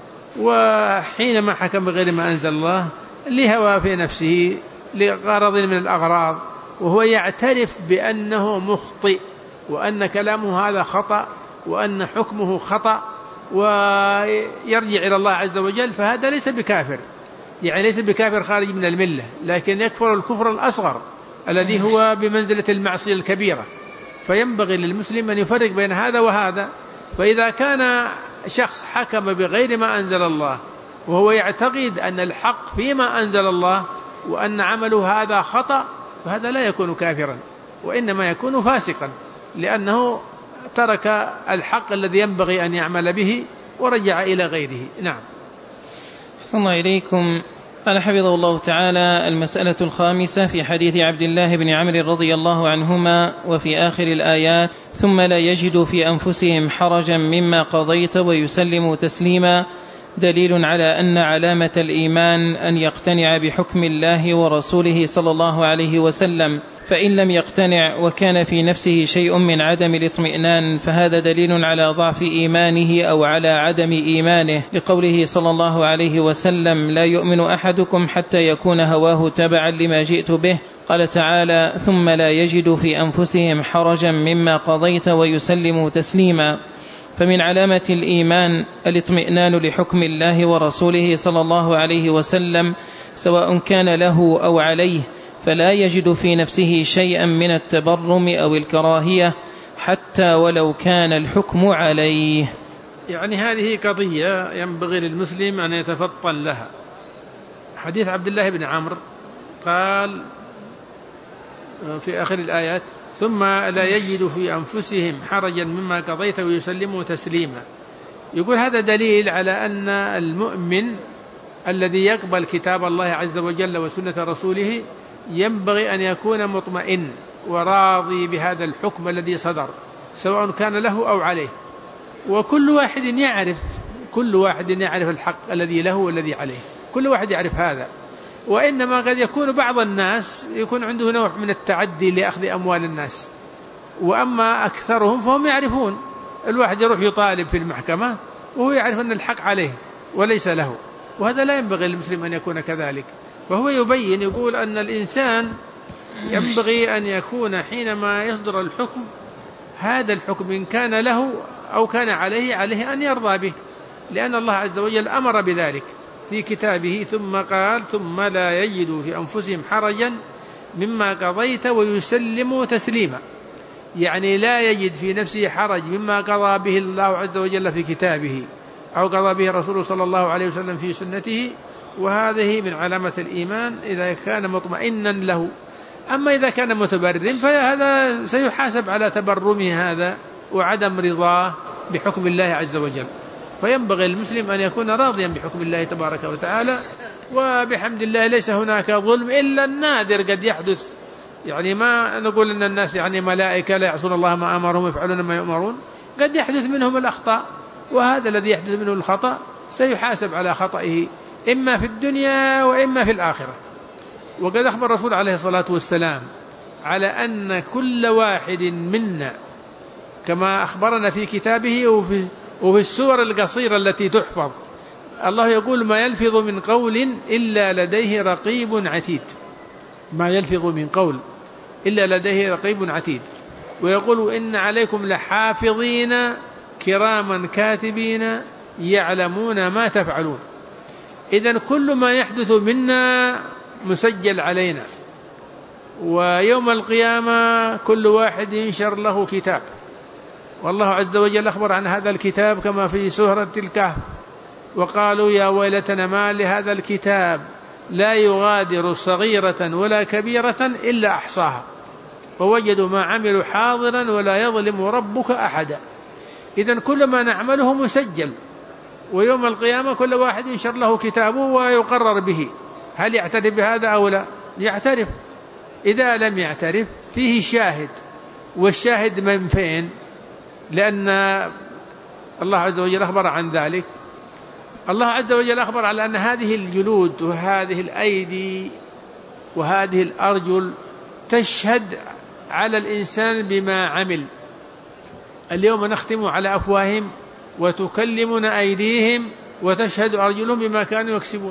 وحينما حكم بغير ما أنزل الله لهوى في نفسه لغرض من الأغراض، وهو يعترف بأنه مخطئ وأن كلامه هذا خطأ وأن حكمه خطأ ويرجع إلى الله عز وجل، فهذا ليس بكافر، يعني ليس بكافر خارج من الملة، لكن يكفر الكفر الأصغر الذي هو بمنزلة المعصية الكبيرة. فينبغي للمسلم أن يفرق بين هذا وهذا. فإذا كان شخص حكم بغير ما أنزل الله وهو يعتقد أن الحق فيما أنزل الله وأن عمله هذا خطأ، فهذا لا يكون كافرا، وإنما يكون فاسقا، لأنه ترك الحق الذي ينبغي أن يعمل به ورجع إلى غيره. نعم. أحسن الله إليكم. قال حفظه الله تعالى: المسألة الخامسة في حديث عبد الله بن عمرو رضي الله عنهما وفي آخر الآيات: ثم لا يجدوا في أنفسهم حرجا مما قضيت ويسلموا تسليما، دليل على أن علامة الإيمان أن يقتنع بحكم الله ورسوله صلى الله عليه وسلم، فإن لم يقتنع وكان في نفسه شيء من عدم الاطمئنان فهذا دليل على ضعف إيمانه أو على عدم إيمانه، لقوله صلى الله عليه وسلم: لا يؤمن أحدكم حتى يكون هواه تبعا لما جئت به. قال تعالى: ثم لا يجدوا في أنفسهم حرجا مما قضيت ويسلموا تسليما. فمن علامة الإيمان الاطمئنان لحكم الله ورسوله صلى الله عليه وسلم سواء كان له أو عليه، فلا يجد في نفسه شيئا من التبرم أو الكراهية حتى ولو كان الحكم عليه. يعني هذه قضية ينبغي للمسلم أن يتفطن لها. حديث عبد الله بن عمرو قال في آخر الآيات: ثم لا يجد في أنفسهم حرجا مما قضيت ويسلموا تسليما. يقول هذا دليل على أن المؤمن الذي يقبل كتاب الله عز وجل وسنة رسوله ينبغي أن يكون مطمئن وراضي بهذا الحكم الذي صدر سواء كان له أو عليه، وكل واحد يعرف الحق الذي له والذي عليه، كل واحد يعرف هذا. وإنما قد يكون بعض الناس يكون عنده نوع من التعدي لأخذ أموال الناس، وأما أكثرهم فهم يعرفون. الواحد يروح يطالب في المحكمة وهو يعرف أن الحق عليه وليس له، وهذا لا ينبغي للمسلم أن يكون كذلك. فهو يبين يقول أن الإنسان ينبغي أن يكون حينما يصدر الحكم هذا الحكم إن كان له أو كان عليه أن يرضى به، لأن الله عز وجل أمر بذلك في كتابه. ثم قال: ثم لا يجدوا في أنفسهم حرجا مما قضيت ويسلموا تسليما، يعني لا يجد في نفسه حرج مما قضى به الله عز وجل في كتابه أو قضى به رسوله صلى الله عليه وسلم في سنته، وهذه من علامة الإيمان إذا كان مطمئنا له. أما إذا كان متبرم فهذا سيحاسب على تبرمه هذا وعدم رضاه بحكم الله عز وجل. فينبغي المسلم أن يكون راضيا بحكم الله تبارك وتعالى، وبحمد الله ليس هناك ظلم إلا النادر قد يحدث. يعني ما نقول أن الناس يعني ملائكة لا يعصون الله ما أمرهم ويفعلون ما يؤمرون، قد يحدث منهم الأخطاء، وهذا الذي يحدث منه الخطأ سيحاسب على خطئه إما في الدنيا وإما في الآخرة. وقد أخبر الرسول عليه الصلاة والسلام على أن كل واحد منا كما أخبرنا في كتابه وفي السور القصيرة التي تحفظ، الله يقول: ما يلفظ من قول إلا لديه رقيب عتيد. ما يلفظ من قول إلا لديه رقيب عتيد. ويقول: إن عليكم لحافظين كراما كاتبين يعلمون ما تفعلون. إذن كل ما يحدث منا مسجل علينا، ويوم القيامة كل واحد ينشر له كتاب، والله عز وجل أخبر عن هذا الكتاب كما في سورة الكهف: وقالوا يا ويلتنا ما لهذا الكتاب لا يغادر صغيرة ولا كبيرة إلا أحصاها ووجدوا ما عملوا حاضرا ولا يظلم ربك أحدا. إذن كل ما نعمله مسجل، ويوم القيامة كل واحد ينشر له كتابه ويقرر به. هل يعترف بهذا أو لا؟ يعترف. إذا لم يعترف فيه شاهد، والشاهد من فين؟ لأن الله عز وجل أخبر عن ذلك. الله عز وجل أخبر على أن هذه الجلود وهذه الأيدي وهذه الأرجل تشهد على الإنسان بما عمل. اليوم نختم على أفواههم وتكلمنا أيديهم وتشهد أرجلهم بما كانوا يكسبون.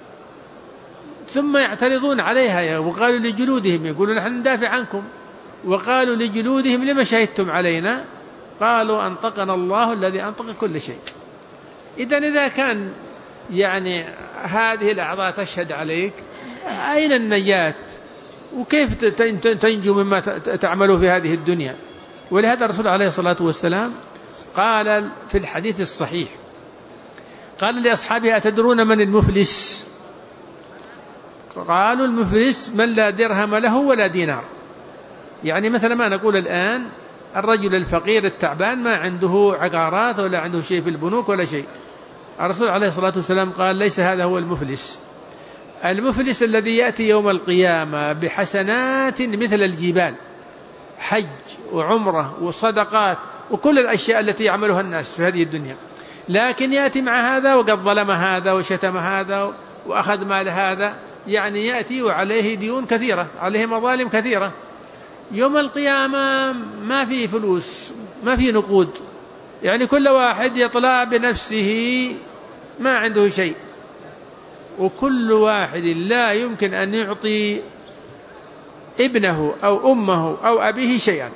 ثم يعترضون عليها وقالوا لجلودهم، يقولون نحن ندافع عنكم، وقالوا لجلودهم لما شهدتم علينا؟ قالوا أنطقنا الله الذي أنطق كل شيء. إذا كان يعني هذه الأعضاء تشهد عليك، أين النجاة؟ وكيف تنجو مما تعملوا في هذه الدنيا؟ ولهذا الرسول عليه الصلاة والسلام قال في الحديث الصحيح، قال لأصحابه: أتدرون من المفلس؟ قالوا: المفلس من لا درهم له ولا دينار. يعني مثل ما نقول الآن الرجل الفقير التعبان ما عنده عقارات ولا عنده شيء في البنوك ولا شيء. الرسول عليه الصلاة والسلام قال: ليس هذا هو المفلس. المفلس الذي يأتي يوم القيامة بحسنات مثل الجبال، حج وعمرة وصدقات وكل الأشياء التي يعملها الناس في هذه الدنيا، لكن يأتي مع هذا وقد ظلم هذا وشتم هذا وأخذ مال هذا، يعني يأتي وعليه ديون كثيرة، عليه مظالم كثيرة. يوم القيامة ما في فلوس، ما في نقود، يعني كل واحد يطلع بنفسه ما عنده شيء، وكل واحد لا يمكن أن يعطي ابنه أو أمه أو أبيه شيئا.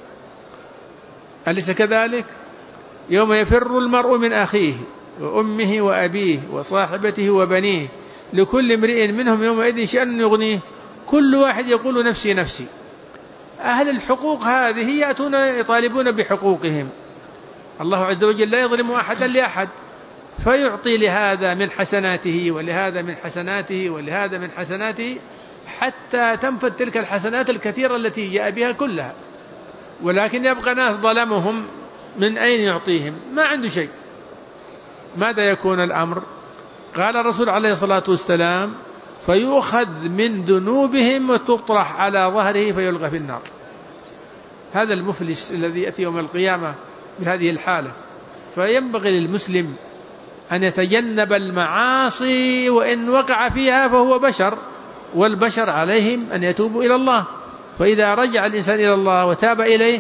أليس كذلك؟ يوم يفر المرء من أخيه وأمه وأبيه وصاحبته وبنيه لكل امرئ منهم يومئذ شأن يغنيه، كل واحد يقول: نفسي نفسي. أهل الحقوق هذه يأتون يطالبون بحقوقهم. الله عز وجل لا يظلم أحدا لأحد، فيعطي لهذا من حسناته ولهذا من حسناته ولهذا من حسناته حتى تنفذ تلك الحسنات الكثيرة التي جاء بها كلها. ولكن يبقى ناس ظلمهم، من أين يعطيهم؟ ما عنده شيء. ماذا يكون الأمر؟ قال الرسول عليه الصلاة والسلام: فيؤخذ من ذنوبهم وتطرح على ظهره فيلقى في النار. هذا المفلس الذي يأتي يوم القيامة بهذه الحالة. فينبغي للمسلم أن يتجنب المعاصي، وإن وقع فيها فهو بشر، والبشر عليهم أن يتوبوا إلى الله. فإذا رجع الإنسان إلى الله وتاب إليه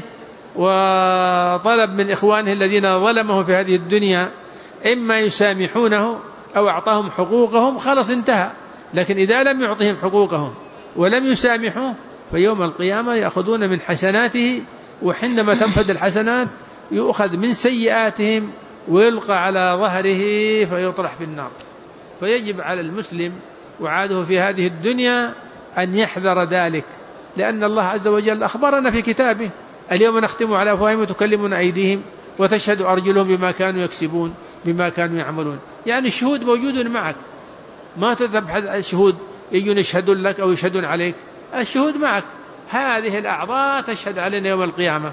وطلب من إخوانه الذين ظلمه في هذه الدنيا إما يسامحونه أو أعطاهم حقوقهم، خلص انتهى. لكن إذا لم يعطهم حقوقهم ولم يسامحوه فيوم القيامة يأخذون من حسناته، وحينما تنفذ الحسنات يؤخذ من سيئاتهم ويلقى على ظهره فيطرح في النار. فيجب على المسلم وعاده في هذه الدنيا أن يحذر ذلك، لأن الله عز وجل أخبرنا في كتابه: اليوم نختم على أفواههم وتكلمنا أيديهم وتشهد أرجلهم بما كانوا يكسبون بما كانوا يعملون. يعني الشهود موجود معك، ما تبحث عن الشهود يجون يشهدون لك أو يشهدون عليك، الشهود معك. هذه الأعضاء تشهد علينا يوم القيامة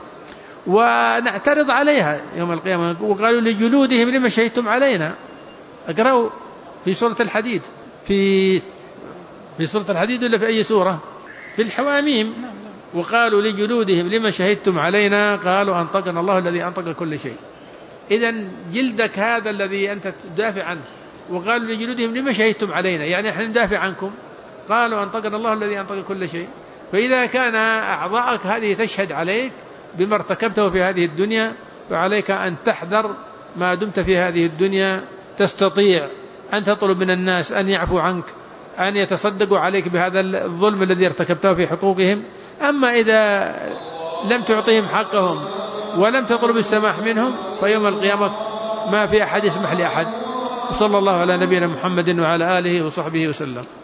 ونعترض عليها يوم القيامة. وقالوا لجلودهم: لما شهدتم علينا؟ اقرأوا في سورة الحديد، في سورة الحديد ولا في أي سورة؟ في الحواميم. وقالوا لجلودهم: لما شهدتم علينا؟ قالوا: أنطقنا الله الذي أنطق كل شيء. إذن جلدك هذا الذي أنت تدافع عنه. وقالوا لجلودهم: لما شهدتم علينا؟ يعني احنا ندافع عنكم. قالوا: أنطقنا الله الذي أنطق كل شيء. فإذا كان أعضاءك هذه تشهد عليك بما ارتكبته في هذه الدنيا، فعليك أن تحذر ما دمت في هذه الدنيا. تستطيع أن تطلب من الناس أن يعفوا عنك، أن يتصدقوا عليك بهذا الظلم الذي ارتكبته في حقوقهم. أما إذا لم تعطيهم حقهم ولم تطلب السماح منهم فيوم القيامة ما في أحد يسمح لأحد. وصلى الله على نبينا محمد وعلى آله وصحبه وسلم.